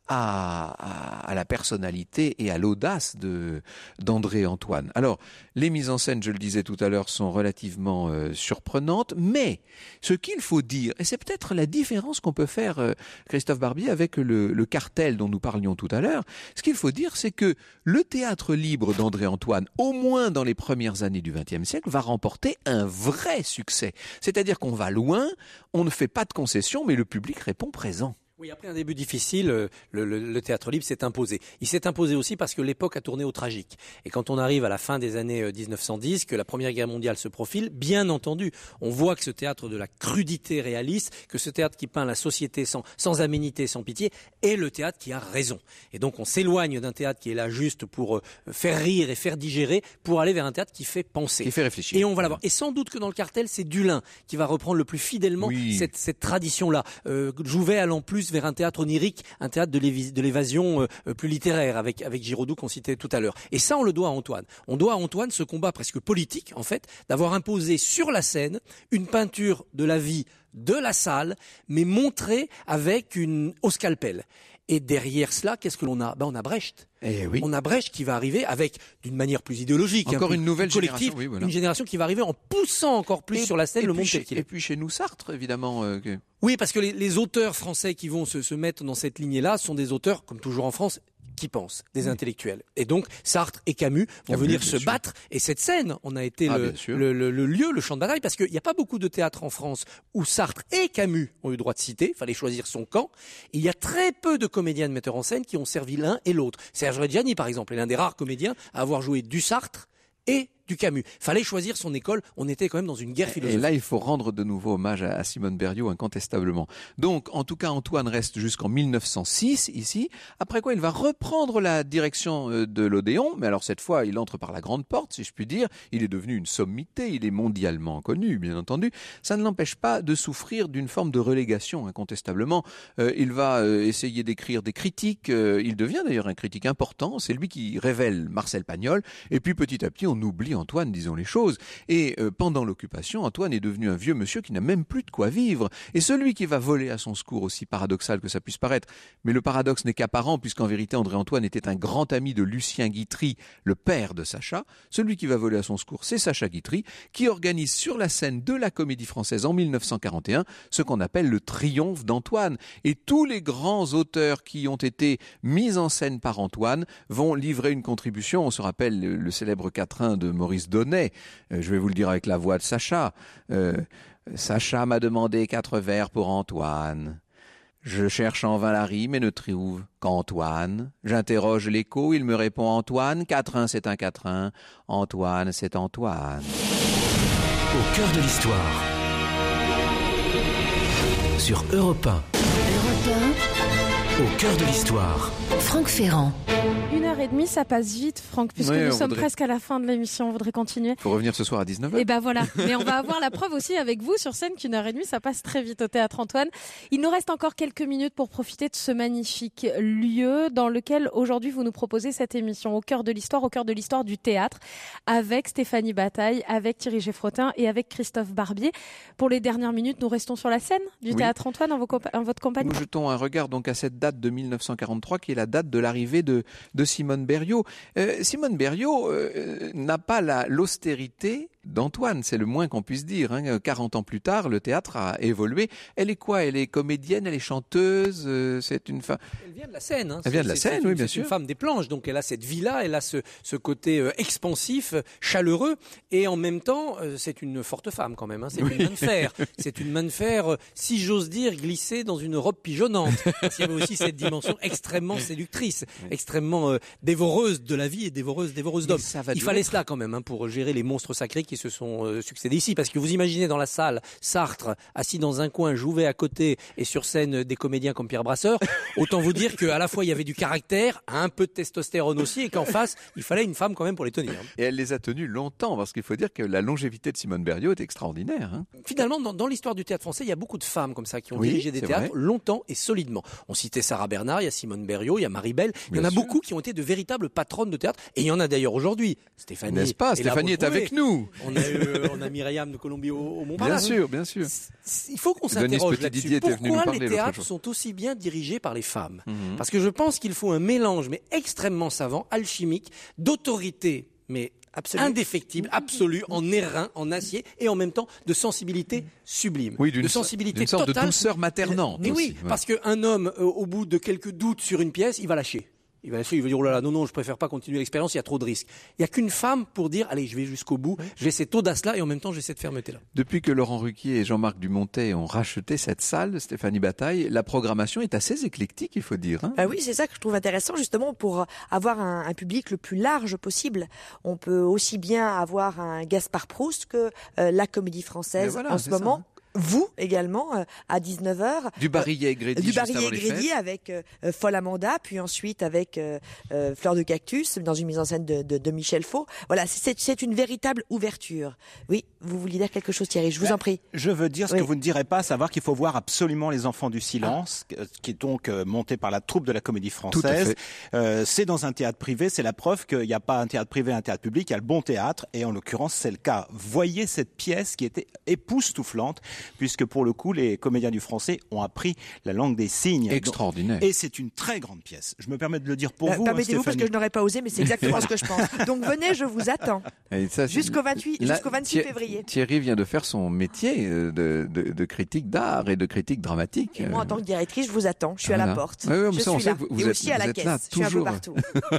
à la personnalité et à l'audace d'André Antoine. Alors, les mises en scène, je le disais tout à l'heure, sont relativement surprenantes, mais ce qu'il faut dire, et c'est peut-être la différence qu'on peut faire, Christophe Barbier, avec le cartel dont nous parlions tout à l'heure, ce qu'il faut dire, c'est que le théâtre libre d'André Antoine, au moins dans les premières années du XXe siècle, va remporter un vrai succès. C'est-à-dire qu'on va loin, on ne fait pas de concessions, mais le public répond présent. Oui, après un début difficile, le théâtre libre s'est imposé. Il s'est imposé aussi parce que l'époque a tourné au tragique. Et quand on arrive à la fin des années 1910, que la Première Guerre mondiale se profile, bien entendu, on voit que ce théâtre de la crudité réaliste, que ce théâtre qui peint la société sans aménité, sans pitié, est le théâtre qui a raison. Et donc on s'éloigne d'un théâtre qui est là juste pour faire rire et faire digérer, pour aller vers un théâtre qui fait penser. Qui fait réfléchir. Et on va l'avoir. Et sans doute que dans le cartel, c'est Dulin qui va reprendre le plus fidèlement cette tradition-là. Jouvet allant plus vers un théâtre onirique, un théâtre de l'évasion plus littéraire, avec Giraudoux qu'on citait tout à l'heure. Et ça, on le doit à Antoine. On doit à Antoine ce combat presque politique, en fait, d'avoir imposé sur la scène une peinture de la vie de la salle, mais montrée avec au scalpel. Et derrière cela, qu'est-ce que l'on a? On a Brecht. Oui. On a Brecht qui va arriver avec, d'une manière plus idéologique, encore une nouvelle génération, une génération qui va arriver en poussant encore plus sur la scène le monde tel qu'il est. Et puis chez nous, Sartre, évidemment. Oui, parce que les auteurs français qui vont se mettre dans cette lignée-là sont des auteurs, comme toujours en France, qui pensent, des intellectuels. Et donc, Sartre et Camus vont venir se battre. Et cette scène, on a été le lieu, le champ de bataille, parce qu'il n'y a pas beaucoup de théâtres en France où Sartre et Camus ont eu droit de citer. Il fallait choisir son camp. Et il y a très peu de comédiens de metteurs en scène qui ont servi l'un et l'autre. Serge Reggiani, par exemple, est l'un des rares comédiens à avoir joué du Sartre et du Camus. Fallait choisir son école, on était quand même dans une guerre philosophique. Et là, il faut rendre de nouveau hommage à Simone Berriot, incontestablement. Donc, en tout cas, Antoine reste jusqu'en 1906, ici, après quoi il va reprendre la direction de l'Odéon, mais alors cette fois, il entre par la grande porte, si je puis dire, il est devenu une sommité, il est mondialement connu, bien entendu. Ça ne l'empêche pas de souffrir d'une forme de relégation, incontestablement. Il va essayer d'écrire des critiques, il devient d'ailleurs un critique important, c'est lui qui révèle Marcel Pagnol, et puis petit à petit on oublie Antoine, disons les choses, et pendant l'occupation, Antoine est devenu un vieux monsieur qui n'a même plus de quoi vivre, et celui qui va voler à son secours, aussi paradoxal que ça puisse paraître, mais le paradoxe n'est qu'apparent, puisqu'en vérité André-Antoine était un grand ami de Lucien Guitry, le père de Sacha. Celui qui va voler à son secours, c'est Sacha Guitry, qui organise sur la scène de la Comédie Française en 1941 ce qu'on appelle le triomphe d'Antoine, et tous les grands auteurs qui ont été mis en scène par Antoine vont livrer une contribution. On se rappelle le célèbre quatrain de Maurice Donnet, je vais vous le dire avec la voix de Sacha. Sacha m'a demandé 4 vers pour Antoine. Je cherche en vain la rime et ne trouve qu'Antoine. J'interroge l'écho, il me répond Antoine. Quatrain, c'est un quatrain. Antoine, c'est Antoine. Au cœur de l'histoire. Sur Europe 1. Europe 1. Au cœur de l'histoire. Franck Ferrand. 1h30, ça passe vite, Franck, puisque nous sommes presque à la fin de l'émission. On voudrait continuer. Il faut revenir ce soir à 19h. Et ben voilà. Mais on va avoir la preuve aussi avec vous sur scène qu'1h30, ça passe très vite au Théâtre Antoine. Il nous reste encore quelques minutes pour profiter de ce magnifique lieu dans lequel aujourd'hui vous nous proposez cette émission au cœur de l'histoire du théâtre, avec Stéphanie Bataille, avec Thierry Geffrotin et avec Christophe Barbier. Pour les dernières minutes, nous restons sur la scène du Théâtre Antoine en votre compagnie. Nous jetons un regard donc à cette date de 1943 qui est la date de l'arrivée de Simone Berriot. Simone Berriot n'a pas l'austérité d'Antoine, c'est le moins qu'on puisse dire. 40 ans plus tard, le théâtre a évolué. Elle est quoi? Elle est comédienne, elle est chanteuse, c'est une femme... Elle vient de la scène. Elle vient de la scène, oui, bien sûr. C'est une femme des planches, donc elle a cette vie-là, elle a ce côté expansif, chaleureux, et en même temps, c'est une forte femme quand même. C'est une main de fer. C'est une main de fer, si j'ose dire, glissée dans une robe pigeonnante. Il y avait aussi cette dimension extrêmement séductrice, extrêmement dévoreuse de la vie et dévoreuse d'hommes. Il fallait cela quand même pour gérer les monstres sacrés qui se sont succédés ici, parce que vous imaginez dans la salle Sartre assis dans un coin, Jouvet à côté et sur scène des comédiens comme Pierre Brasseur, autant vous dire qu'à la fois il y avait du caractère, un peu de testostérone aussi, et qu'en face il fallait une femme quand même pour les tenir. Et elle les a tenus longtemps, parce qu'il faut dire que la longévité de Simone Berriot est extraordinaire. Finalement, dans l'histoire du théâtre français, il y a beaucoup de femmes comme ça qui ont dirigé des théâtres longtemps et solidement. On citait Sarah Bernard, il y a Simone Berriot, il y a Marie Belle, il y en a beaucoup qui ont été de véritables patronnes de théâtre, et il y en a d'ailleurs aujourd'hui. Stéphanie, n'est-ce pas? Stéphanie est avec nous. On a Myriam de Colombie au Montparnasse. Bien sûr. Il faut qu'on s'interroge là-dessus. Pourquoi les théâtres sont aussi bien dirigés par les femmes? Parce que je pense qu'il faut un mélange, mais extrêmement savant, alchimique, d'autorité, mais indéfectible, absolue, en airain, en acier, et en même temps de sensibilité sublime. Oui, d'une sensibilité sorte totale. De douceur maternante. Mais oui, parce qu'un homme, au bout de quelques doutes sur une pièce, il va lâcher. Il va dire, oh là là, non, je préfère pas continuer l'expérience, il y a trop de risques. Il y a qu'une femme pour dire, allez, je vais jusqu'au bout, j'ai cette audace-là et en même temps j'ai cette fermeté-là. Depuis que Laurent Ruquier et Jean-Marc Dumontet ont racheté cette salle, Stéphanie Bataille, la programmation est assez éclectique, il faut dire. Oui, c'est ça que je trouve intéressant, justement, pour avoir un public le plus large possible. On peut aussi bien avoir un Gaspard Proust que la Comédie Française en ce moment. Vous également à 19h. Du Barillet-Grédy avec Folle Amanda, puis ensuite avec Fleur de Cactus dans une mise en scène de Michel Faux. Voilà, c'est une véritable ouverture. Oui, vous vouliez dire quelque chose, Thierry, je vous en prie. Je veux dire ce que vous ne direz pas, savoir qu'il faut voir absolument Les Enfants du Silence, qui est donc monté par la troupe de la Comédie Française. C'est dans un théâtre privé, c'est la preuve qu'il n'y a pas un théâtre privé, un théâtre public, il y a le bon théâtre, et en l'occurrence c'est le cas. Voyez cette pièce qui était époustouflante, puisque pour le coup, les comédiens du français ont appris la langue des signes. Extraordinaire. Et c'est une très grande pièce. Je me permets de le dire pour vous, permettez-vous, parce que je n'aurais pas osé, mais c'est exactement ce que je pense. Donc venez, je vous attends. Jusqu'au 26 février. Thierry vient de faire son métier de critique d'art et de critique dramatique. Et moi, en tant que directrice, je vous attends. Je suis à la porte. Je suis là. Et aussi à la caisse. Là, je suis un peu partout.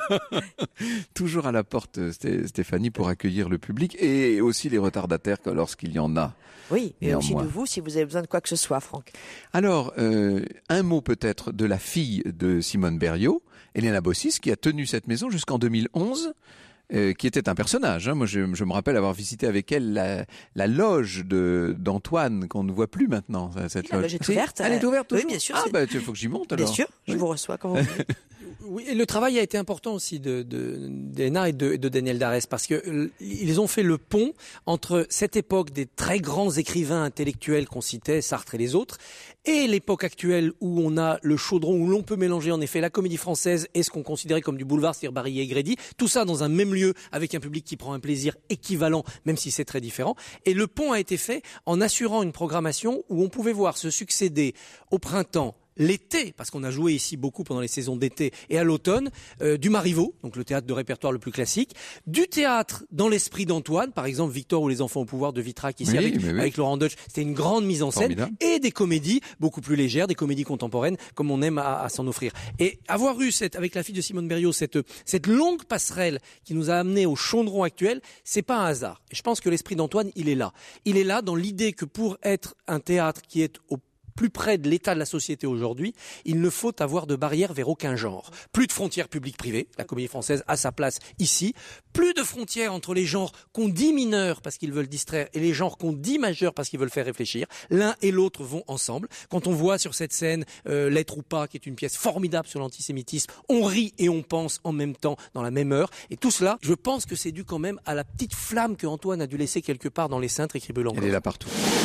Toujours à la porte, Stéphanie, pour accueillir le public et aussi les retardataires lorsqu'il y en a. Oui, et aussi de vous si vous avez besoin de quoi que ce soit, Franck. Alors, un mot peut-être de la fille de Simone Berriot, Elena Bossis, qui a tenu cette maison jusqu'en 2011. qui était un personnage. Moi, je me rappelle avoir visité avec elle la loge d'Antoine, qu'on ne voit plus maintenant. Cette loge est ouverte. Elle est ouverte toujours. Oui, bien sûr. Il faut que j'y monte alors. Bien sûr, je vous reçois quand vous voulez. Oui, et le travail a été important aussi d'Hénin et de Daniel Darès, parce que ils ont fait le pont entre cette époque des très grands écrivains intellectuels qu'on citait, Sartre et les autres, et l'époque actuelle où on a le chaudron, où l'on peut mélanger en effet la comédie française et ce qu'on considérait comme du boulevard, c'est-à-dire Barillet et Grédy, tout ça dans un même lieu avec un public qui prend un plaisir équivalent, même si c'est très différent. Et le pont a été fait en assurant une programmation où on pouvait voir se succéder au printemps, l'été, parce qu'on a joué ici beaucoup pendant les saisons d'été, et à l'automne, du Marivaux, donc le théâtre de répertoire le plus classique, du théâtre dans l'esprit d'Antoine, par exemple Victor ou les enfants au pouvoir de Vitrac ici, avec Laurent Deutsch, c'était une grande mise en scène, et des comédies beaucoup plus légères, des comédies contemporaines, comme on aime à s'en offrir. Et avoir eu avec la fille de Simone Berriot, cette longue passerelle qui nous a amené au chaudron actuel, c'est pas un hasard. Et je pense que l'esprit d'Antoine, il est là. Il est là dans l'idée que pour être un théâtre qui est au plus près de l'état de la société aujourd'hui, il ne faut avoir de barrières vers aucun genre. Plus de frontières publiques-privées, la comédie française a sa place ici. Plus de frontières entre les genres qu'on dit mineurs parce qu'ils veulent distraire et les genres qu'on dit majeurs parce qu'ils veulent faire réfléchir. L'un et l'autre vont ensemble. Quand on voit sur cette scène L'être ou pas, qui est une pièce formidable sur l'antisémitisme, on rit et on pense en même temps dans la même heure. Et tout cela, je pense que c'est dû quand même à la petite flamme que Antoine a dû laisser quelque part dans les cintres, écrit Belancourt. Elle est là partout.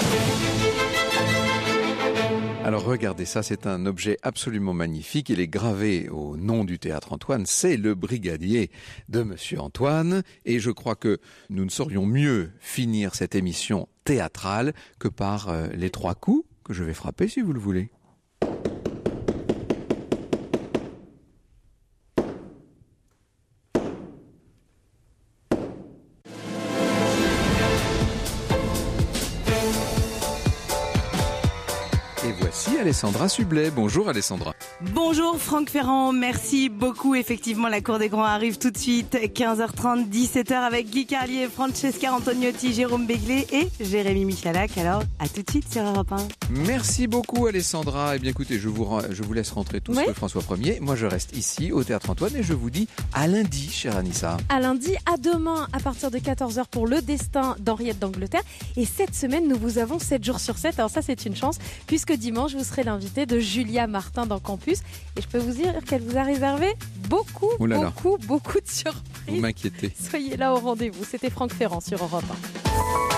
Alors regardez, ça c'est un objet absolument magnifique, il est gravé au nom du théâtre Antoine, c'est le brigadier de Monsieur Antoine, et je crois que nous ne saurions mieux finir cette émission théâtrale que par les 3 coups que je vais frapper si vous le voulez. Alessandra Sublet. Bonjour Alessandra. Bonjour Franck Ferrand, merci beaucoup. Effectivement, la Cour des Grands arrive tout de suite, 15h30, 17h avec Guy Carlier, Francesca Antonioti, Jérôme Béglé et Jérémy Michalak. Alors, à tout de suite sur Europe 1. Merci beaucoup Alessandra. Eh bien écoutez, je vous laisse rentrer tous rue François 1er. Moi je reste ici au Théâtre Antoine et je vous dis à lundi, chère Anissa. À lundi, à demain à partir de 14h pour Le Destin d'Henriette d'Angleterre. Et cette semaine, nous vous avons 7 jours sur 7. Alors ça, c'est une chance puisque dimanche, vous serez l'invité de Julia Martin dans Campus. Et je peux vous dire qu'elle vous a réservé beaucoup de surprises. Vous m'inquiétez. Soyez là au rendez-vous. C'était Franck Ferrand sur Europe 1.